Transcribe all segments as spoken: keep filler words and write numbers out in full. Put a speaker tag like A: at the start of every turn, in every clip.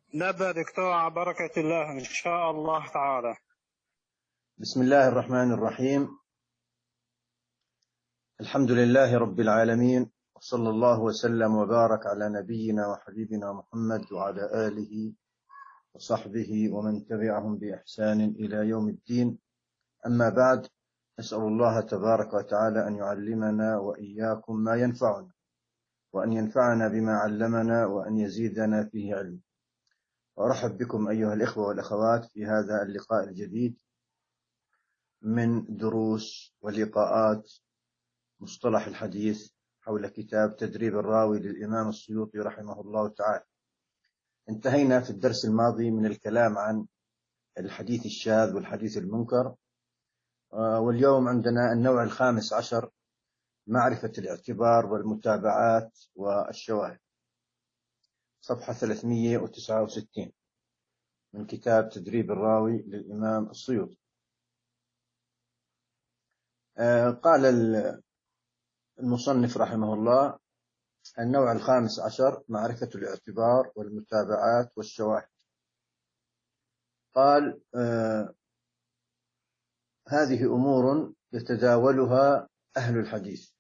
A: نبدأ دكتور على بركة الله إن شاء الله تعالى.
B: بسم الله الرحمن الرحيم. الحمد لله رب العالمين، وصلى الله وسلم وبارك على نبينا وحبيبنا محمد وعلى آله وصحبه ومن تبعهم بإحسان إلى يوم الدين. أما بعد، نسأل الله تبارك وتعالى أن يعلمنا وإياكم ما ينفعنا، وأن ينفعنا بما علمنا، وأن يزيدنا فيه علم. وأرحب بكم أيها الإخوة والأخوات في هذا اللقاء الجديد من دروس ولقاءات مصطلح الحديث حول كتاب تدريب الراوي للإمام السيوطي رحمه الله تعالى. انتهينا في الدرس الماضي من الكلام عن الحديث الشاذ والحديث المنكر، واليوم عندنا النوع الخامس عشر، معرفة الاعتبار والمتابعات والشواهد، صفحة ثلاثمئة وتسعة وستين من كتاب تدريب الراوي للإمام السيوطي. قال المصنف رحمه الله: النوع الخامس عشر، معرفة الاعتبار والمتابعات والشواهد. قال: آه هذه أمور يتداولها أهل الحديث.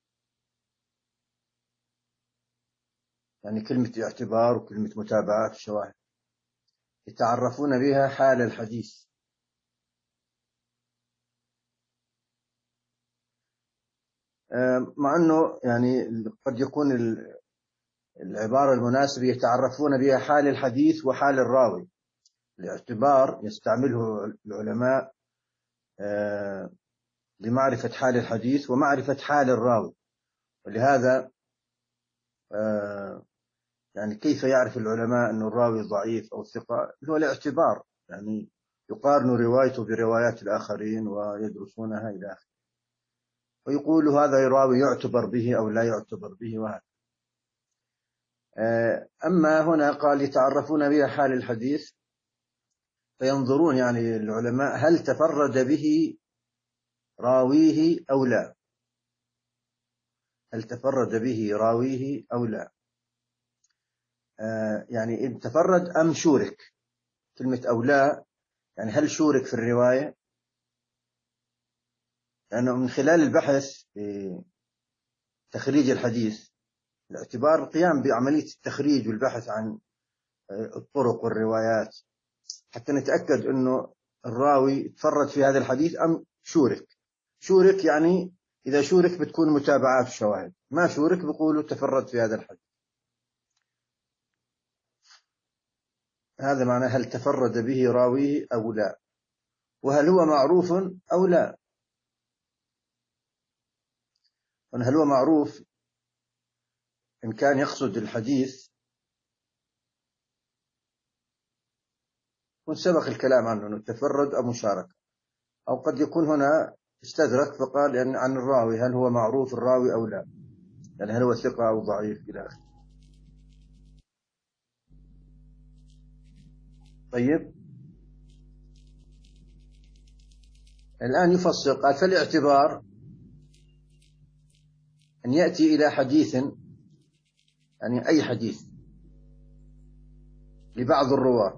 B: يعني كلمة اعتبار وكلمة متابعات وشواهد يتعرفون بها حال الحديث. آه مع أنه يعني قد يكون العبارة المناسبة يتعرفون بها حال الحديث وحال الراوي. الاعتبار يستعمله العلماء آه لمعرفة حال الحديث ومعرفة حال الراوي. ولهذا آه يعني كيف يعرف العلماء أن الراوي ضعيف أو ثقة؟ هو الاعتبار، يعني يقارن روايته بروايات الآخرين ويدرسونها إلى آخره، ويقول هذا الراوي يعتبر به أو لا يعتبر به. وهذا أما هنا قال يتعرفون بها حال الحديث، فينظرون يعني العلماء هل تفرد به راويه أو لا، هل تفرد به راويه أو لا، آه يعني إن تفرد أم شورك. كلمة أو لا يعني هل شورك في الرواية؟ لأنه يعني من خلال البحث في تخريج الحديث، الاعتبار القيام بعملية التخريج والبحث عن الطرق والروايات حتى نتأكد أنه الراوي تفرد في هذا الحديث أم شورك. شورك يعني إذا شورك بتكون متابعات وشواهد، ما شورك بيقولوا تفرد في هذا الحديث. هذا معنى هل تفرد به راويه أو لا، وهل هو معروف أو لا. هل هو معروف إن كان يقصد الحديث وسبق الكلام عنه أنه تفرد أو مشاركة، أو قد يكون هنا استدرك فقال يعني عن الراوي هل هو معروف الراوي أو لا، يعني هل هو ثقة أو ضعيف إلى آخره. طيب الآن يفصل، قال: فالاعتبار أن يأتي إلى حديث، يعني أي حديث لبعض الرواة،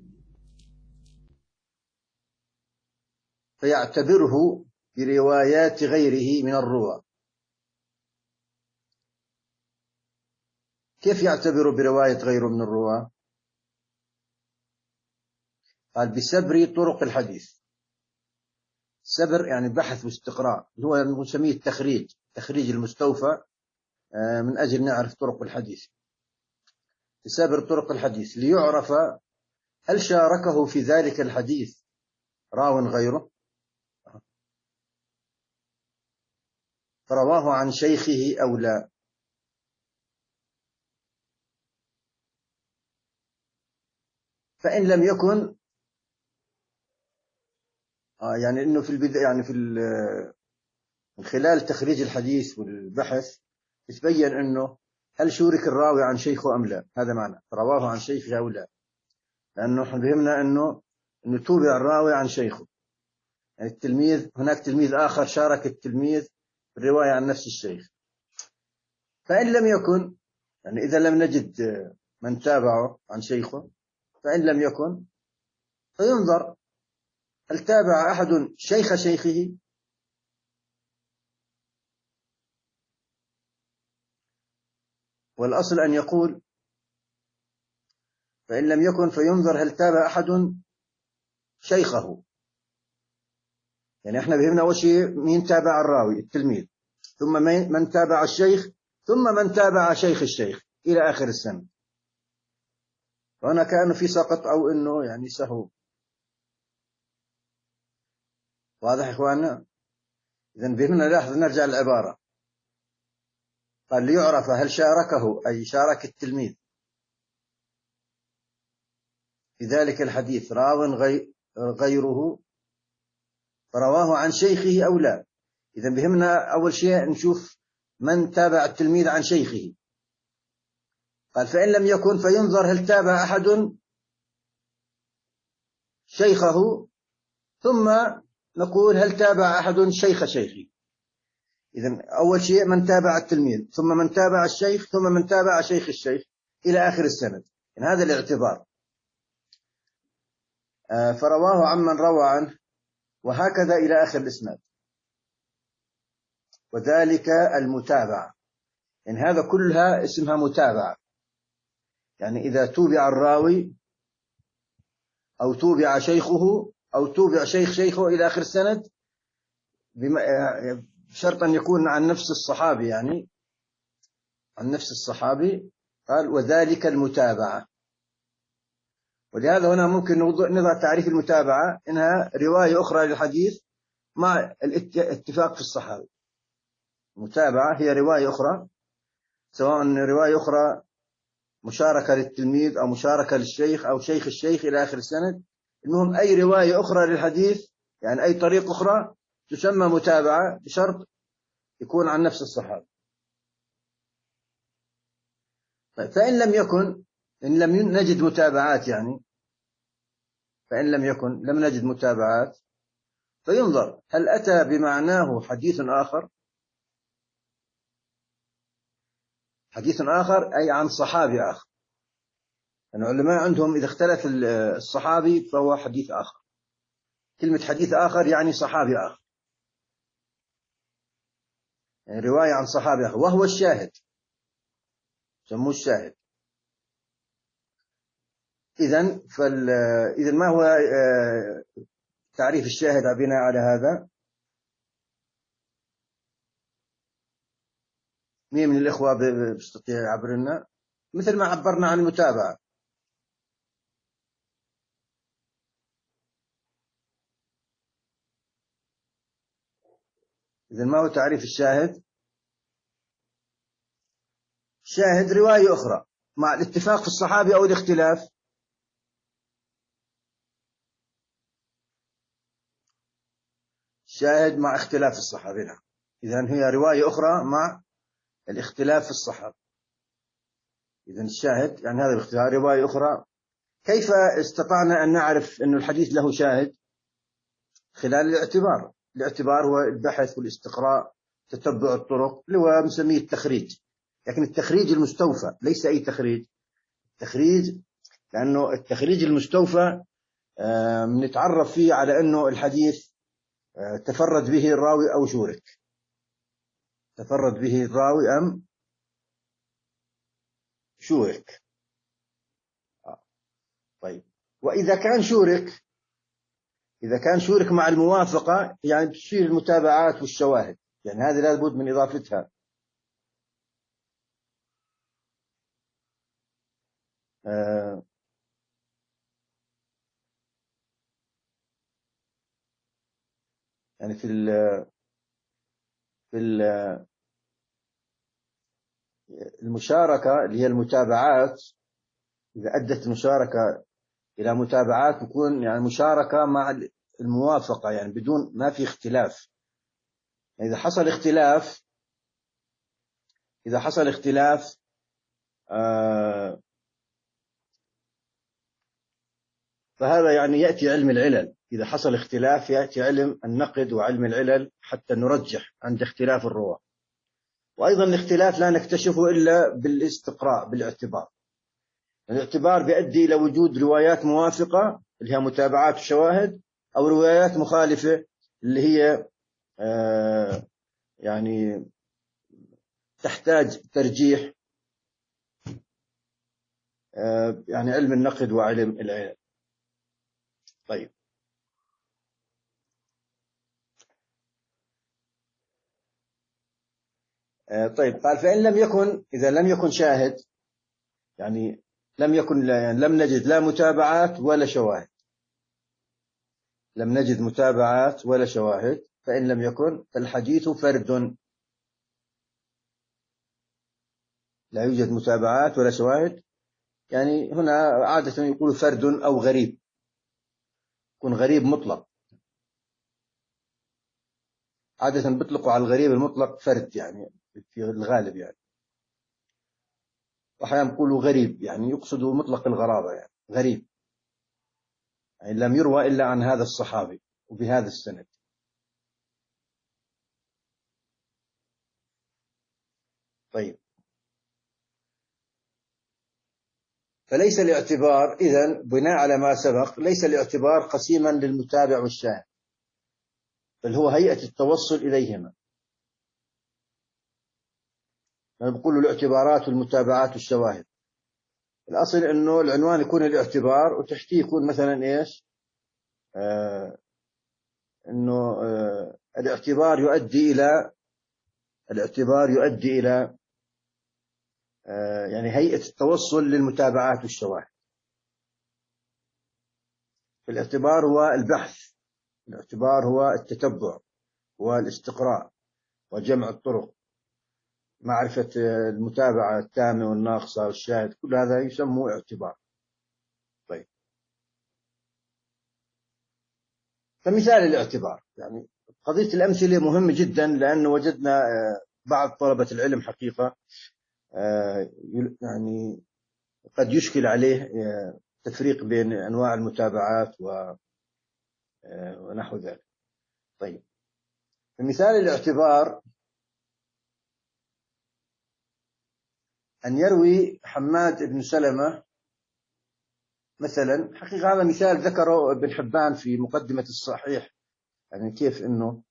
B: فيعتبره بروايات غيره من الرواة. كيف يعتبر برواية غيره من الرواة؟ قال: بسبر طرق الحديث. سبر يعني بحث واستقراء، هو نسميه التخريج، تخريج المستوفى من أجل نعرف طرق الحديث. بسبر طرق الحديث ليعرف هل شاركه في ذلك الحديث راو غيره، فرواه عن شيخه أو لا. فإن لم يكن آه يعني إنه في البداية، يعني في من خلال تخريج الحديث والبحث يتبين إنه هل شورك الراوي عن شيخه أم لا. هذا معنى رواه عن شيخه أو لا، لأنه احنا فهمنا إنه إنه توبع الراوي عن شيخه، يعني التلميذ هناك تلميذ آخر شارك التلميذ في الرواية عن نفس الشيخ. فإن لم يكن، يعني إذا لم نجد من تابعه عن شيخه، فإن لم يكن فينظر هل تابع أحد شيخ شيخه، والأصل أن يقول فإن لم يكن فينظر هل تابع أحد شيخه. يعني احنا بهمنا أول شيء مين تابع الراوي التلميذ، ثم من تابع الشيخ، ثم من تابع شيخ الشيخ إلى آخر السنة. فهنا كأنه في سقط أو إنه يعني سهو. واضح إخواننا؟ إذن بهمنا لاحظ نرجع للعبارة، قال ليعرف هل شاركه أي شارك التلميذ في ذلك الحديث راو غيره فرواه عن شيخه أو لا. إذن بهمنا أول شيء نشوف من تابع التلميذ عن شيخه. قال فإن لم يكن فينظر هل تابع أحد شيخه، ثم نقول هل تابع أحد شيخ شيخه. إذن أول شيء من تابع التلميذ، ثم من تابع الشيخ، ثم من تابع شيخ الشيخ إلى آخر السند. إن هذا الاعتبار. آه فرواه عمن روى عنه، وهكذا إلى آخر الإسناد. وذلك المتابعة، إن هذا كلها اسمها متابعة. يعني إذا توبع الراوي أو توبع شيخه أو توبع شيخ شيخه إلى آخر السند، بشرط أن يكون عن نفس الصحابي، يعني عن نفس الصحابي. قال وذلك المتابعة. ولهذا هنا ممكن نضع تعريف المتابعة إنها رواية أخرى للحديث مع الاتفاق في الصحابي. المتابعة هي رواية أخرى، سواء رواية أخرى مشاركة للتلميذ أو مشاركة للشيخ أو شيخ الشيخ إلى آخر السند. المهم أي رواية أخرى للحديث، يعني أي طريق أخرى تسمى متابعة، بشرط يكون عن نفس الصحابة. فإن لم يكن، إن لم نجد متابعات، يعني فإن لم يكن لم نجد متابعات، فينظر هل أتى بمعناه حديث آخر. حديث آخر أي عن صحابي آخر. العلماء عندهم إذا اختلف الصحابي فهو حديث آخر. كلمة حديث آخر يعني صحابي آخر، يعني رواية عن صحابي آخر، وهو الشاهد، سموه الشاهد. إذن فال إذن ما هو تعريف الشاهد بناء على هذا؟ مين من الإخوة بيستطيع يعبر لنا؟ مثل ما عبرنا عن المتابعة. إذن ما هو تعريف الشاهد؟ شاهد رواية أخرى مع الاتفاق في الصحابي أو الاختلاف. شاهد مع اختلاف الصحابة. نعم. إذن هي رواية أخرى مع الاختلاف في الصحابة. إذن الشاهد يعني هذا الاختلاف رواية أخرى. كيف استطعنا أن نعرف أن الحديث له شاهد؟ خلال الاعتبار. الاعتبار هو البحث والاستقراء، تتبع الطرق، اللي هو مسميه التخريج. لكن التخريج المستوفى ليس أي تخريج. تخريج لأنه التخريج المستوفى نتعرف فيه على أنه الحديث تفرد به الراوي أو شورك. تفرد به الراوي أم شورك. طيب، وإذا كان شورك، إذا كان شورك مع الموافقة، يعني تشير المتابعات والشواهد، يعني هذه لا بد من إضافتها. آه يعني في ال في ال المشاركة اللي هي المتابعات، إذا أدت المشاركة إلى متابعات تكون يعني مشاركة مع الموافقة، يعني بدون ما في اختلاف. إذا حصل اختلاف إذا حصل اختلاف آه فهذا يعني يأتي علم العلل. إذا حصل اختلاف يأتي علم النقد وعلم العلل حتى نرجح عند اختلاف الرواة. وأيضا الاختلاف لا نكتشفه إلا بالاستقراء بالاعتبار. الاعتبار بيؤدي إلى وجود روايات موافقة اللي هي متابعات وشواهد، أو روايات مخالفة اللي هي آه يعني تحتاج ترجيح، آه يعني علم النقد وعلم العلل. طيب آه طيب قال فإن لم يكن، إذا لم يكن شاهد، يعني لم يكن يعني لم نجد لا متابعات ولا شواهد، لم نجد متابعات ولا شواهد، فإن لم يكن فالحديث فرد، لا يوجد متابعات ولا شواهد. يعني هنا عادة يقول فرد أو غريب، يكون غريب مطلق، عادة بيطلقوا على الغريب المطلق فرد يعني في الغالب يعني، وأحيانا يقولوا غريب يعني يقصدوا مطلق الغرابة، يعني غريب يعني لم يروى إلا عن هذا الصحابي وبهذا السند. طيب فليس الاعتبار إذن بناء على ما سبق، ليس الاعتبار قسيما للمتابع والشاهد، بل هو هيئة التوصل إليهما. يعني بيقولوا الاعتبارات والمتابعات والشواهد، الأصل أنه العنوان يكون الاعتبار وتحتيه يكون مثلا إيش آه أنه آه الاعتبار يؤدي إلى الاعتبار يؤدي إلى آه يعني هيئة التوصل للمتابعات والشواهد. الاعتبار هو البحث، الاعتبار هو التتبع والاستقراء وجمع الطرق، معرفة المتابعة التامة والناقصة والشاهد، كل هذا يسمى اعتبار. طيب فمثال الاعتبار، يعني قضية الأمثلة مهمة جدا، لأنه وجدنا بعض طلبة العلم حقيقة يعني قد يشكل عليه تفريق بين أنواع المتابعات ونحو ذلك. طيب مثال الاعتبار أن يروي حماد بن سلمة مثلا، حقيقة هذا مثال ذكره ابن حبان في مقدمة الصحيح، يعني كيف أنه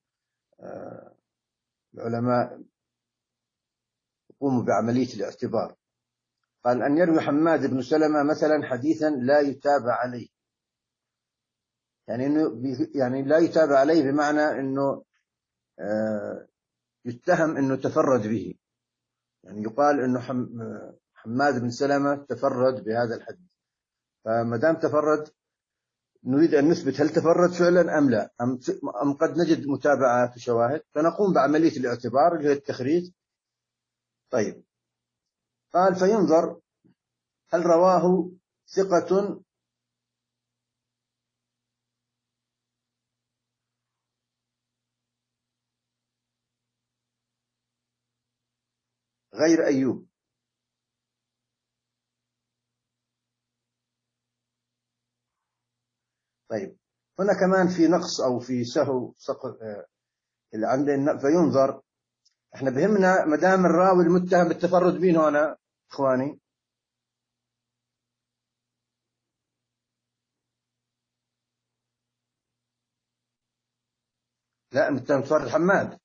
B: العلماء يقوموا بعملية الاعتبار. قال أن يروي حماد بن سلمة مثلا حديثا لا يتابع عليه، يعني إنه يعني لا يتابع عليه بمعنى إنه يتهم إنه تفرد به، يعني يقال إنه حماد بن سلمة تفرد بهذا الحديث، فما دام تفرد نريد أن نثبت هل تفرد فعلا أم لا، أم, أم قد نجد متابعات وشواهد، فنقوم بعملية الاعتبار اللي هي التخريج. طيب قال فينظر هل رواه ثقة غير أيوب. طيب هنا كمان في نقص أو في سهو سقط اللي عندنا، فينظر احنا بهمنا ما دام الراوي المتهم بالتفرد مين هنا اخواني؟ لا المتهم بالتفرد حماد،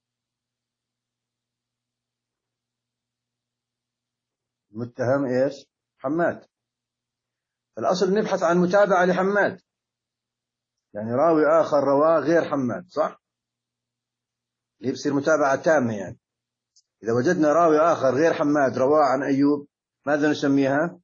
B: المتهم ايش؟ حماد. الاصل نبحث عن متابعة لحماد، يعني راوي اخر رواه غير حماد، صح؟ اللي بصير متابعة تامة. يعني اذا وجدنا راوي اخر غير حماد رواه عن ايوب، ماذا نسميها؟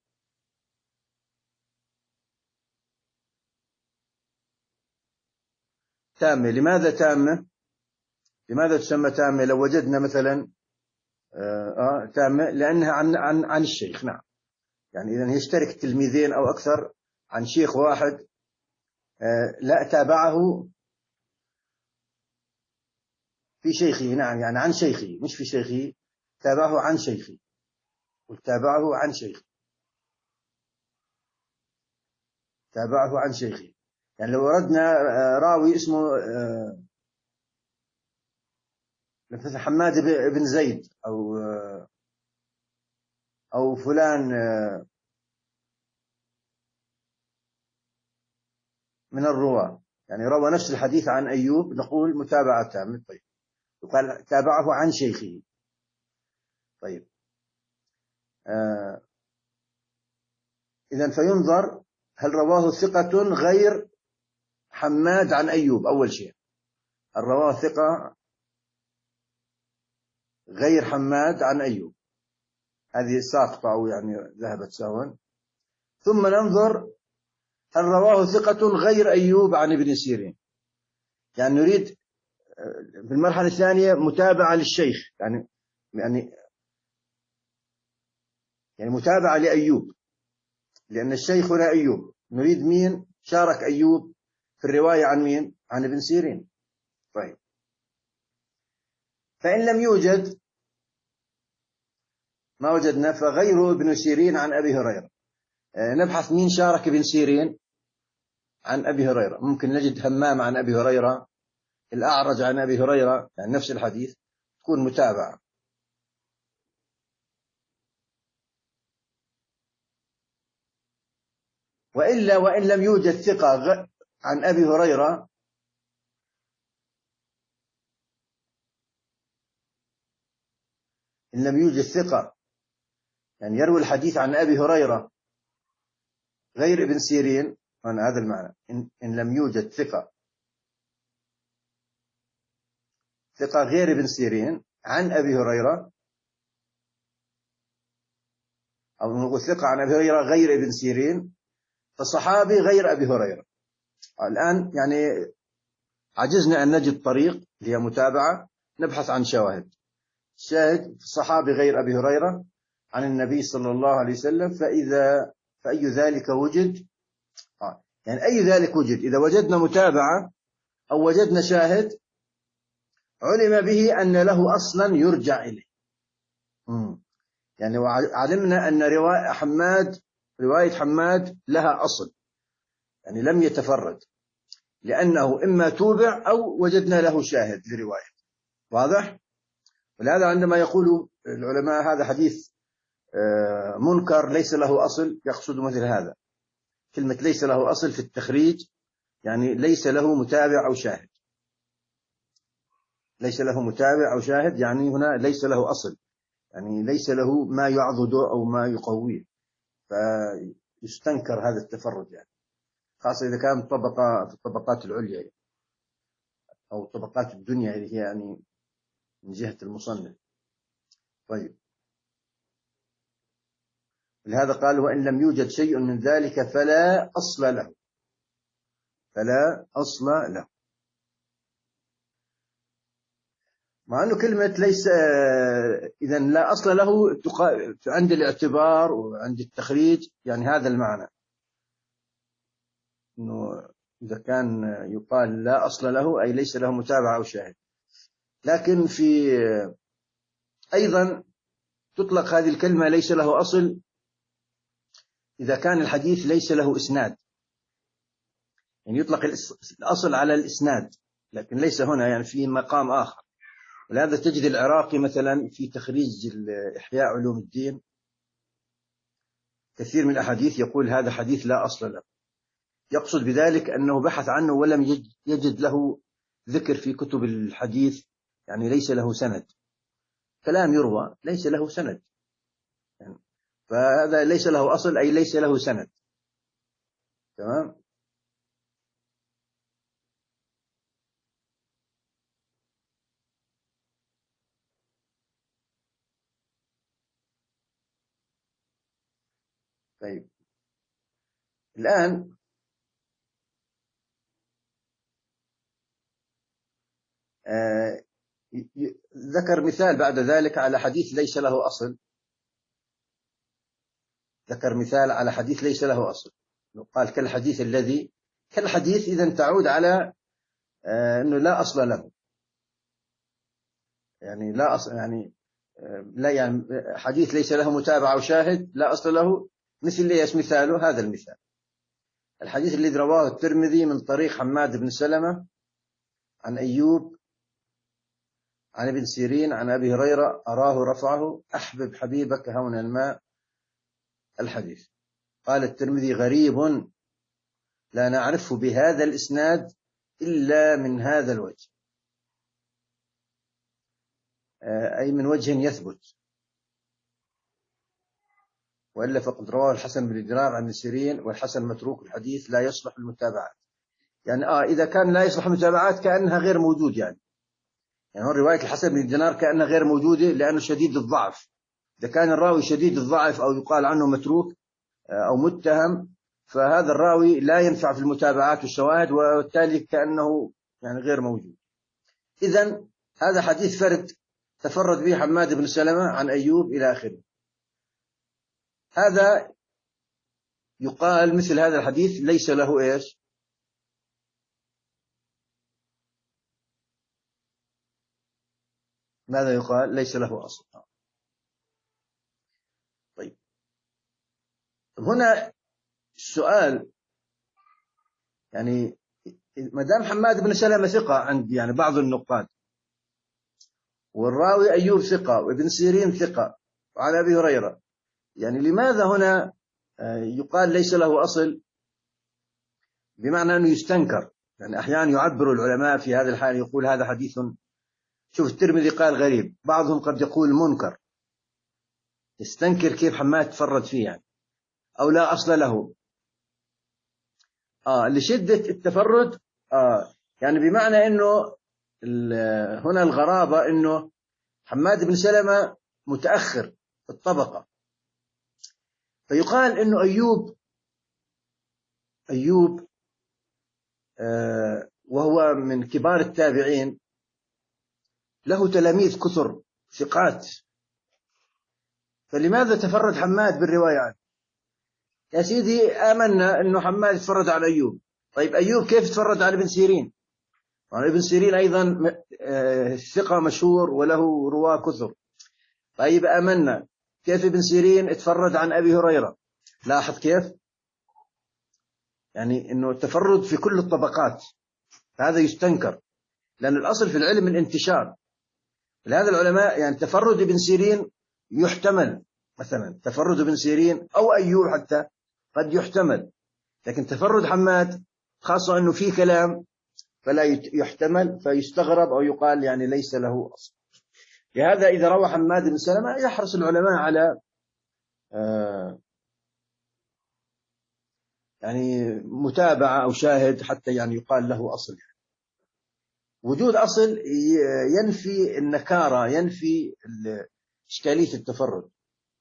B: تامة. لماذا تامة؟ لماذا تسمى تامة لو وجدنا مثلا آه, آه تامة؟ لأنها عن عن عن الشيخ. نعم، يعني إذا يشترك تلميذين أو أكثر عن شيخ واحد، آه لا تابعه في شيخه. نعم، يعني عن شيخه مش في شيخه، تابعه عن شيخه، وتابعه عن شيخه، تابعه عن شيخه. يعني لو أردنا آه راوي اسمه آه مثلا حماد بن زيد أو آه أو فلان آه من الرواة، يعني روى نفس الحديث عن أيوب نقول متابعة تامة. طيب يقال تابعه عن شيخه. طيب آه إذن فينظر هل رواه ثقة غير حماد عن أيوب. أول شيء هل رواه ثقة غير حماد عن أيوب، هذه ساقطة أو يعني ذهبت سوا. ثم ننظر هل رواه ثقة غير أيوب عن ابن سيرين، يعني نريد في المرحلة الثانية متابعة للشيخ، يعني يعني يعني متابعة لأيوب، لأن الشيخ هنا أيوب، نريد مين شارك أيوب في الرواية عن مين؟ عن ابن سيرين. طيب فإن لم يوجد ما وجدنا فغيره ابن سيرين عن أبي هريرة. نبحث مين شارك ابن سيرين عن أبي هريرة. ممكن نجد همام عن أبي هريرة، الأعرج عن أبي هريرة، يعني نفس الحديث تكون متابعة. وإلا وإن لم يوجد ثقة عن أبي هريرة إن لم يوجد ثقة يعني يروي الحديث عن أبي هريرة غير ابن سيرين، أنا هذا المعنى. إن, إن لم يوجد ثقة ثقة غير ابن سيرين عن أبي هريرة، أو نقول ثقة عن أبي هريرة غير ابن سيرين، فالصحابي غير أبي هريرة. الآن يعني عجزنا أن نجد طريق اللي هي متابعة، نبحث عن شواهد. شاهد في الصحابي غير أبي هريرة عن النبي صلى الله عليه وسلم، فإذا فأي ذلك وجد، آه. يعني أي ذلك وجد، إذا وجدنا متابعة أو وجدنا شاهد علم به أن له أصلا يرجع إليه. مم. يعني علمنا أن رواية حماد رواية حماد لها أصل، يعني لم يتفرد، لأنه إما توبع أو وجدنا له شاهد لرواية. واضح؟ ولهذا عندما يقول العلماء هذا حديث منكر ليس له أصل، يقصد مثل هذا. كلمة ليس له أصل في التخريج يعني ليس له متابع أو شاهد. ليس له متابع أو شاهد يعني هنا ليس له أصل، يعني ليس له ما يعضده أو ما يقويه، فيستنكر هذا التفرد، يعني خاصة إذا كان طبقة في الطبقات العليا أو طبقات الدنيا اللي هي يعني من جهة المصنف. طيب لهذا قال وإن لم يوجد شيء من ذلك فلا أصل له. فلا أصل له، مع أنه كلمة ليس إذا لا أصل له عند الاعتبار وعند التخريج، يعني هذا المعنى، أنه إذا كان يقال لا أصل له أي ليس له متابعة أو شاهد. لكن في أيضا تطلق هذه الكلمة ليس له أصل إذا كان الحديث ليس له إسناد، يعني يطلق الأصل على الإسناد لكن ليس هنا، يعني في مقام آخر. ولهذا تجد العراقي مثلا في تخريج إحياء علوم الدين كثير من الأحاديث يقول هذا حديث لا أصل له، يقصد بذلك أنه بحث عنه ولم يجد له ذكر في كتب الحديث، يعني ليس له سند، كلام يروى ليس له سند، يعني فهذا ليس له أصل أي ليس له سند. تمام. طيب الآن آه ذكر مثال بعد ذلك على حديث ليس له أصل. ذكر مثال على حديث ليس له أصل، قال كالحديث الذي كالحديث إذن تعود على آه أنه لا أصل له، يعني لا أصل يعني آه لا يعني حديث ليس له متابعة أو شاهد لا أصل له. مثل ليش مثاله هذا المثال الحديث الذي رواه الترمذي من طريق حماد بن سلمة عن أيوب عن ابن سيرين عن أبي هريرة أراه رفعه أحبب حبيبك هون الماء. الحديث قال الترمذي غريب لا نعرفه بهذا الإسناد إلا من هذا الوجه، أي من وجه يثبت، وإلا فقد رواه الحسن بن دينار عن سيرين، والحسن متروك الحديث لا يصلح المتابعات. يعني آه إذا كان لا يصلح المتابعات كأنها غير موجود، يعني يعني هو رواية الحسن بن دينار كأنها غير موجودة لأنه شديد الضعف. إذا كان الراوي شديد الضعف أو يقال عنه متروك أو متهم، فهذا الراوي لا ينفع في المتابعات والشواهد، وبالتالي كأنه يعني غير موجود. إذن هذا حديث فرد تفرد به حماد بن سلمة عن أيوب إلى آخره. هذا يقال مثل هذا الحديث ليس له إيش؟ ماذا يقال؟ ليس له أصل. طيب هنا السؤال، يعني ما دام حماد بن سلمة ثقة عند يعني بعض النقاد، والراوي أيوب ثقة، وابن سيرين ثقة، وعن أبي هريرة، يعني لماذا هنا يقال ليس له أصل؟ بمعنى أنه يستنكر. يعني أحيانا يعبر العلماء في هذا الحال يقول هذا حديث، شوف الترمذي قال غريب، بعضهم قد يقول منكر، يستنكر كيف حماد تفرد فيه يعني، أو لا أصل له. آه لشدة التفرد، آه يعني بمعنى أنه هنا الغرابة أنه حماد بن سلمة متأخر في الطبقة، فيقال أنه أيوب أيوب آه وهو من كبار التابعين، له تلاميذ كثر ثقات، فلماذا تفرد حماد بالرواية عنه؟ يا سيدي آمنا أنه حماد تفرد على أيوب، طيب أيوب كيف تفرد على ابن سيرين؟ يعني ابن سيرين أيضا ثقة مشهور وله رواة كثر. طيب آمنا، كيف ابن سيرين تفرد عن أبي هريرة؟ لاحظ كيف؟ يعني أنه التفرد في كل الطبقات، هذا يستنكر، لأن الأصل في العلم الانتشار. لهذا العلماء يعني تفرد ابن سيرين يحتمل، مثلا تفرد ابن سيرين أو أيوب حتى قد يحتمل، لكن تفرد حماد خاصة أنه فيه كلام فلا يحتمل، فيستغرب أو يقال يعني ليس له أصل. لهذا إذا روى حماد بن سلمة يحرص العلماء على آه يعني متابعة أو شاهد حتى يعني يقال له أصل. وجود أصل ينفي النكارة، ينفي إشكالية التفرد.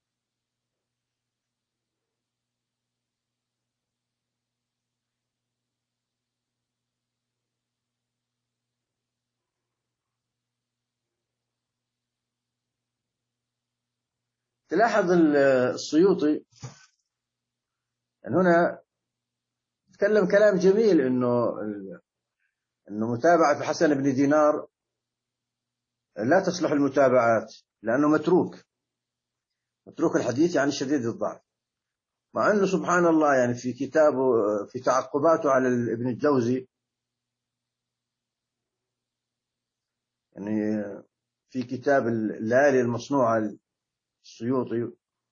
B: تلاحظ السيوطي أن هنا تكلم كلام جميل، إنه إنه متابعة الحسن بن دينار لا تصلح المتابعات لأنه متروك، متروك الحديث يعني شديد الضعف. مع أنه سبحان الله يعني في كتابه في تعقباته على ابن الجوزي، يعني في كتاب الليالي المصنوعة السيوطي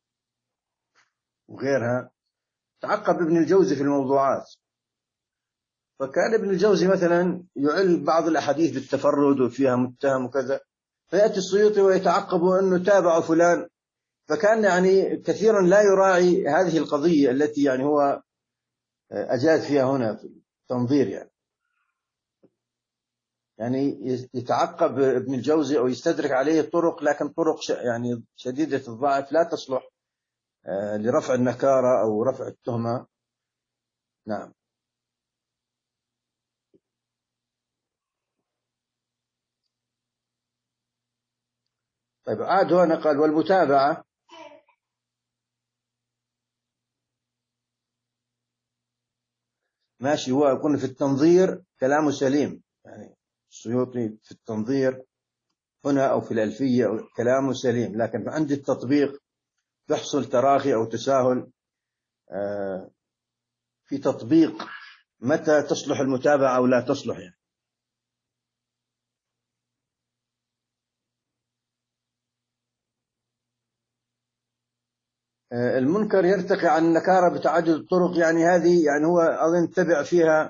B: وغيرها، تعقب ابن الجوزي في الموضوعات، فكان ابن الجوزي مثلا يعل بعض الأحاديث بالتفرد وفيها متهم وكذا، فيأتي السيوطي ويتعقب أنه تابع فلان، فكان يعني كثيرا لا يراعي هذه القضية التي يعني هو أجاد فيها هنا في التنظير. يعني يعني يتعقب ابن الجوزي أو يستدرك عليه طرق، لكن طرق يعني شديدة الضعف لا تصلح لرفع النكارة أو رفع التهمة. نعم. طيب عاد هنا قال والمتابعة ماشي، هو يكون في التنظير كلامه سليم، يعني السيوطي في التنظير هنا أو في الألفية كلامه سليم، لكن عند التطبيق يحصل تراخي أو تساهل في تطبيق متى تصلح المتابعة أو لا تصلح. يعني المنكر يرتقي عن النكارة بتعدد الطرق، يعني هذه يعني هو أظن تبع فيها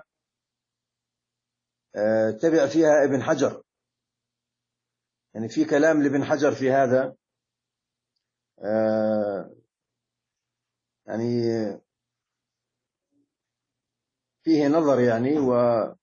B: تبع فيها ابن حجر، يعني في كلام لابن حجر في هذا، يعني فيه نظر يعني، و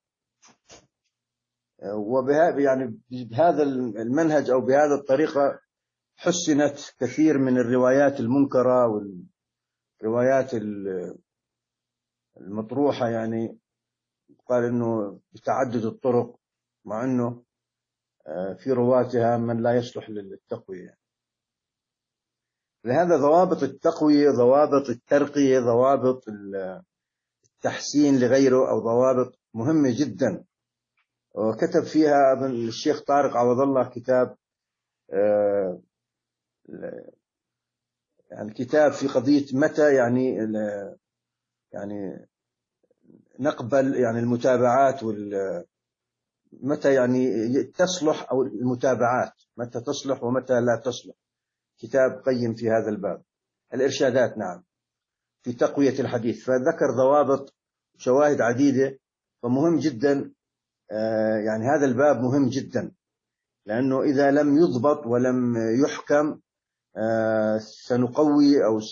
B: وبهذا يعني بهذا المنهج أو بهذا الطريقة حسنت كثير من الروايات المنكرة والروايات المطروحة، يعني قال إنه بتعدد الطرق، مع إنه في رواتها من لا يصلح للتقوية. لهذا ضوابط التقوية، ضوابط الترقية، ضوابط التحسين لغيره، أو ضوابط مهمة جدا، وكتب فيها الشيخ طارق عوض الله كتاب، يعني كتاب في قضية متى يعني يعني نقبل يعني المتابعات، وال متى يعني تصلح، أو المتابعات متى تصلح ومتى لا تصلح. كتاب قيم في هذا الباب، الإرشادات نعم في تقوية الحديث، فذكر ضوابط وشواهد عديدة. فمهم جدا، يعني هذا الباب مهم جدا، لأنه إذا لم يضبط ولم يحكم سنقوي أو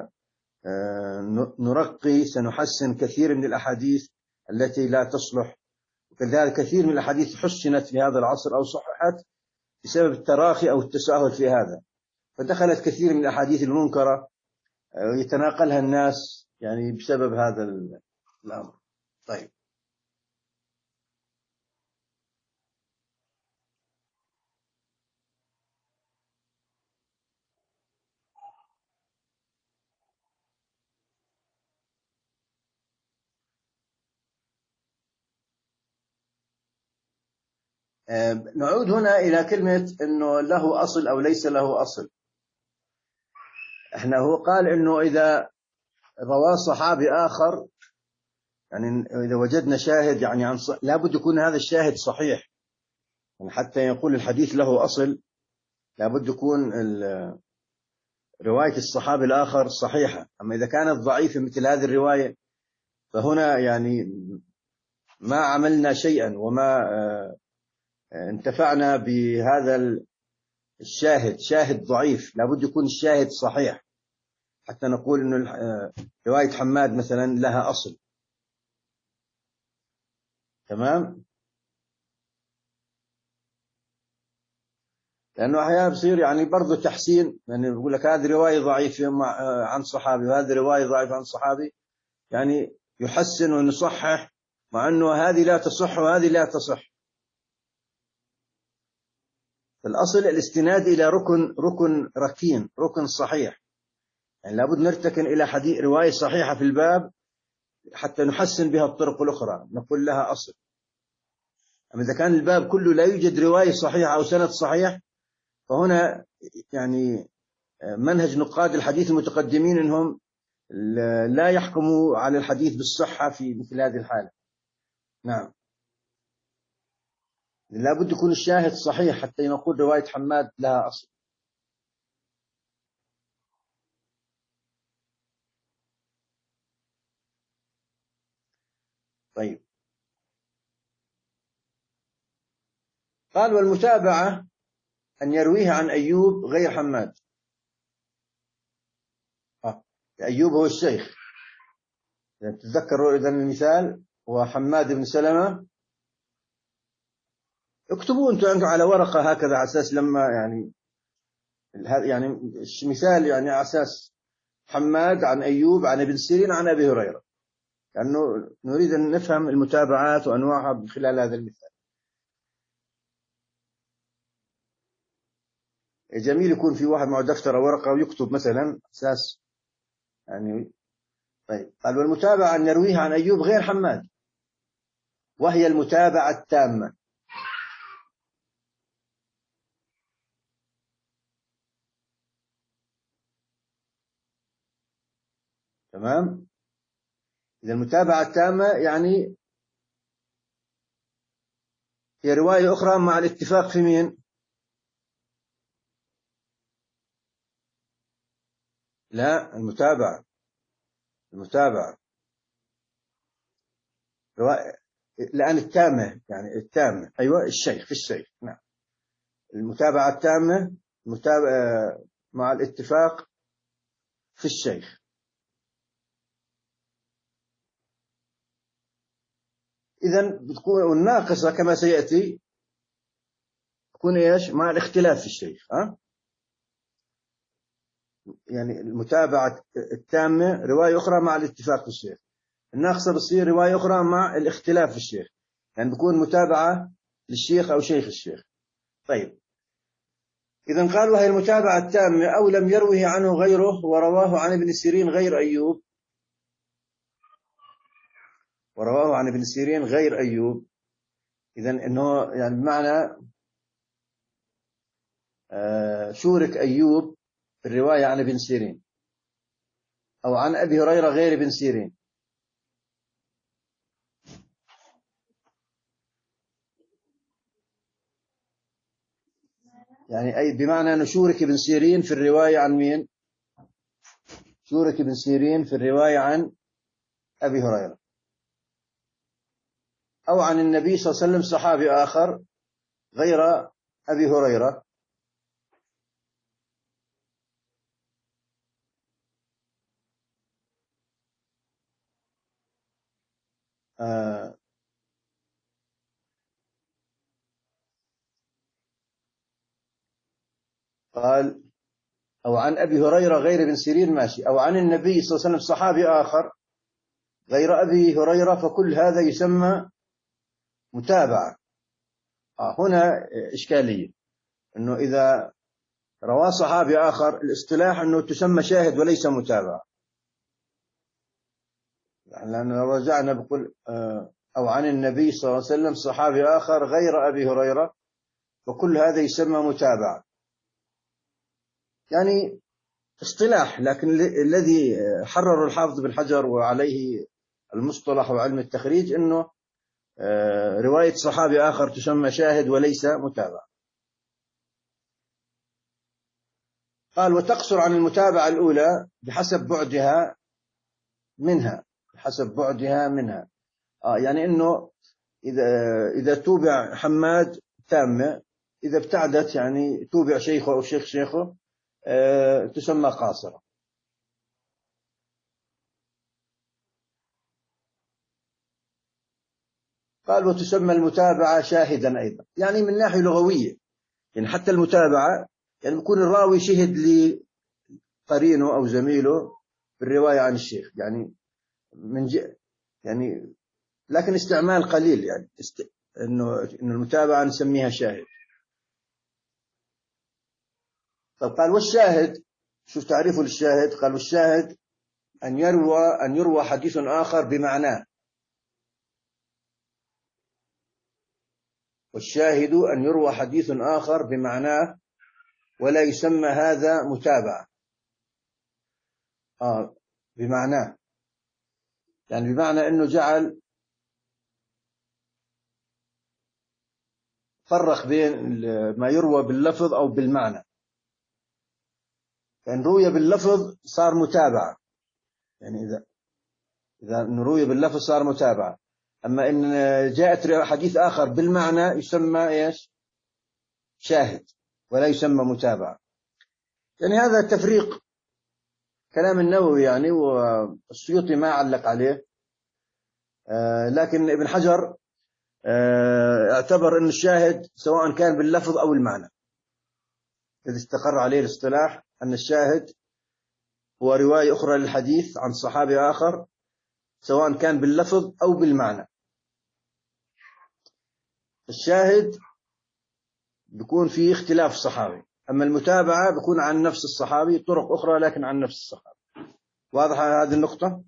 B: سنرقي، سنحسن كثير من الأحاديث التي لا تصلح. وكذلك كثير من الأحاديث حسنت في هذا العصر أو صححت بسبب التراخي أو التساهل في هذا، فدخلت كثير من الأحاديث المنكرة يتناقلها الناس يعني بسبب هذا الأمر. طيب، نعود هنا إلى كلمة إنه له أصل أو ليس له أصل. إحنا هو قال إنه إذا رواه صحابي آخر، يعني إذا وجدنا شاهد يعني عن ص... لابد يكون هذا الشاهد صحيح، يعني حتى يقول الحديث له أصل لابد يكون ال... رواية الصحابي الآخر صحيحة. أما إذا كانت ضعيفة مثل هذه الرواية، فهنا يعني ما عملنا شيئا وما انتفعنا بهذا الشاهد. شاهد ضعيف، لابد يكون الشاهد صحيح حتى نقول إنه رواية حماد مثلا لها أصل. تمام، لأنه أحيانا بصير يعني برضو تحسين، يعني يقول لك هذه رواية ضعيفة عن صحابي وهذه رواية ضعيفة عن صحابي، يعني يحسن ونصحح، مع أنه هذه لا تصح وهذه لا تصح. الأصل الاستناد إلى ركن ركن ركين ركن صحيح، يعني لابد نرتكن إلى حديث رواية صحيحة في الباب حتى نحسن بها الطرق الأخرى، نقول لها أصل. أما إذا كان الباب كله لا يوجد رواية صحيحة أو سند صحيح، فهنا يعني منهج نقاد الحديث المتقدمين إنهم لا يحكموا على الحديث بالصحة في مثل هذه الحالة. نعم، لابد يكون الشاهد صحيح حتى نقول رواية حماد لها أصل. طيب، قال والمتابعة أن يرويها عن أيوب غير حماد. آه. أيوب هو الشيخ، يعني تتذكروا إذن المثال وحماد بن سلمة. اكتبوا أنتم عندكم على ورقة هكذا على أساس لما يعني يعني مثال، يعني على أساس حماد عن أيوب عن ابن سيرين عن أبي هريرة، لأنه نريد أن نفهم المتابعات وأنواعها من خلال هذا المثال. جميل يكون في واحد معه دفتر أو ورقة ويكتب مثلا أساس يعني. طيب، قال والمتابعة أن يرويها عن أيوب غير حماد، وهي المتابعة التامة. تمام، إذا المتابعة التامة يعني هي رواية أخرى مع الاتفاق في مين؟ لا، المتابعة المتابعة الآن التامة، يعني التامة. أيوة، الشيخ في الشيخ. نعم، المتابعة التامة، متابعة مع الاتفاق في الشيخ. إذن بتكون الناقصة كما سيأتي تكون إيش؟ مع الاختلاف في الشيخ. أه؟ يعني المتابعة التامة رواية أخرى مع الاتفاق في الشيخ، الناقصة بتصير رواية أخرى مع الاختلاف في الشيخ، يعني بيكون متابعة للشيخ أو شيخ الشيخ. طيب، إذن قال وهي المتابعة التامة أو لم يروه عنه غيره ورواه عن ابن سيرين غير أيوب، ورواه عن ابن سيرين غير أيوب. إذن إنه يعني بمعنى آه شورك أيوب في الرواية عن ابن سيرين، أو عن أبي هريرة غير ابن سيرين. يعني أي بمعنى أنه شورك ابن سيرين في الرواية عن مين؟ شورك ابن سيرين في الرواية عن أبي هريرة، أو عن النبي صلى الله عليه وسلم صحابي آخر غير أبي هريرة. آه قال أو عن أبي هريرة غير ابن سيرين ماشي، أو عن النبي صلى الله عليه وسلم صحابي آخر غير أبي هريرة، فكل هذا يسمى متابعة. آه هنا إشكالية، أنه إذا رواه صحابي آخر الاصطلاح أنه تسمى شاهد وليس متابعة. لأن لو رجعنا بقول آه أو عن النبي صلى الله عليه وسلم صحابي آخر غير أبي هريرة، فكل هذا يسمى متابعة. يعني اصطلاح، لكن الذي حرر الحافظ بن حجر وعليه المصطلح وعلم التخريج أنه رواية صحابي آخر تسمى شاهد وليس متابعة. قال وتقصر عن المتابعة الأولى بحسب بعدها منها، بحسب بعدها منها. آه يعني أنه إذا إذا توبع حماد تامة، إذا ابتعدت يعني توبع شيخه أو شيخ شيخه آه تسمى قاصرة. قال وتسمى المتابعة شاهدا أيضا، يعني من ناحية لغوية، يعني حتى المتابعة يعني بيكون الراوي شهد لقرينه أو زميله بالرواية عن الشيخ، يعني من ج... يعني لكن استعمال قليل، يعني است... إنه إنه المتابعة نسميها شاهد. طب قال والشاهد، شوف تعريفه للشاهد، قال والشاهد أن يروى أن يروى حديث آخر بمعناه، والشاهد أن يروى حديث آخر بمعناه ولا يسمى هذا متابعة. آه بمعناه، يعني بمعنى أنه جعل فرق بين ما يروى باللفظ أو بالمعنى. فإن روي باللفظ صار متابعة، يعني إذا إذا روي باللفظ صار متابعة. أما إن جاءت حديث آخر بالمعنى يسمى إيش؟ شاهد ولا يسمى متابعة. يعني هذا التفريق كلام النووي يعني، والسيوطي ما علق عليه، آه لكن ابن حجر آه اعتبر أن الشاهد سواء كان باللفظ أو المعنى، إذ استقر عليه الاصطلاح أن الشاهد هو رواية أخرى للحديث عن صحابي آخر سواء كان باللفظ أو بالمعنى. الشاهد بيكون فيه اختلاف صحابي، أما المتابعة بيكون عن نفس الصحابي طرق أخرى لكن عن نفس الصحابي. واضحة هذه النقطة؟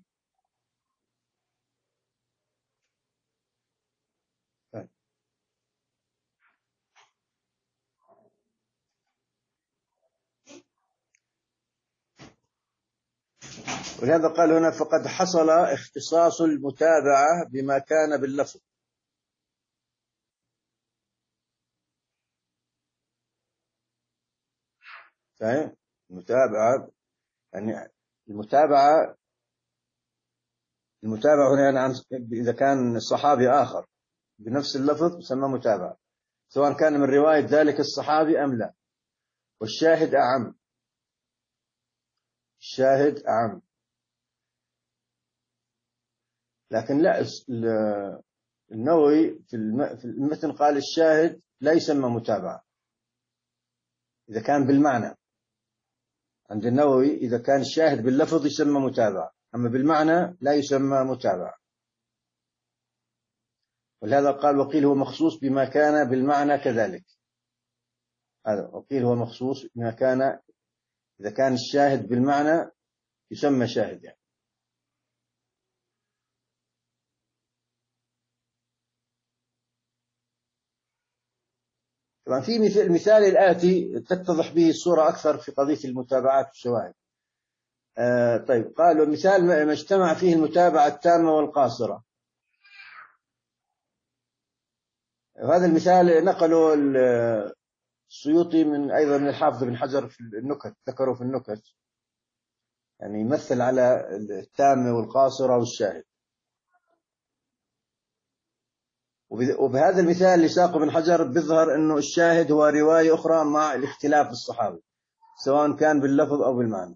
B: ولهذا قال هنا فقد حصل اختصاص المتابعة بما كان باللفظ. فاهم؟ المتابعة يعني المتابعة المتابعة هنا يعني إذا كان الصحابي آخر بنفس اللفظ يسمى متابعة، سواء كان من رواية ذلك الصحابي أم لا. والشاهد أعم، الشاهد أعم. لكن لا، النووي في المتن قال الشاهد لا يسمى متابعة إذا كان بالمعنى. عند النووي إذا كان الشاهد باللفظ يسمى متابعة، أما بالمعنى لا يسمى متابعة. ولهذا قال وقيل هو مخصوص بما كان بالمعنى كذلك. هذا وقيل هو مخصوص بما كان، إذا كان الشاهد بالمعنى يسمى شاهد يعني. طبعا في مثال المثال الآتي تتضح به الصورة أكثر في قضية المتابعات والشواهد. آه طيب، قالوا مثال ما اجتمع فيه المتابعة التامة والقاصرة. وهذا المثال نقله السيوطي من أيضا من الحافظ بن حجر في النكت، ذكروا في النكت، يعني يمثل على التامة والقاصرة والشاهد. وبهذا المثال اللي ساقه بن حجر بيظهر أنه الشاهد هو رواية أخرى مع الاختلاف الصحابي سواء كان باللفظ أو بالمعنى.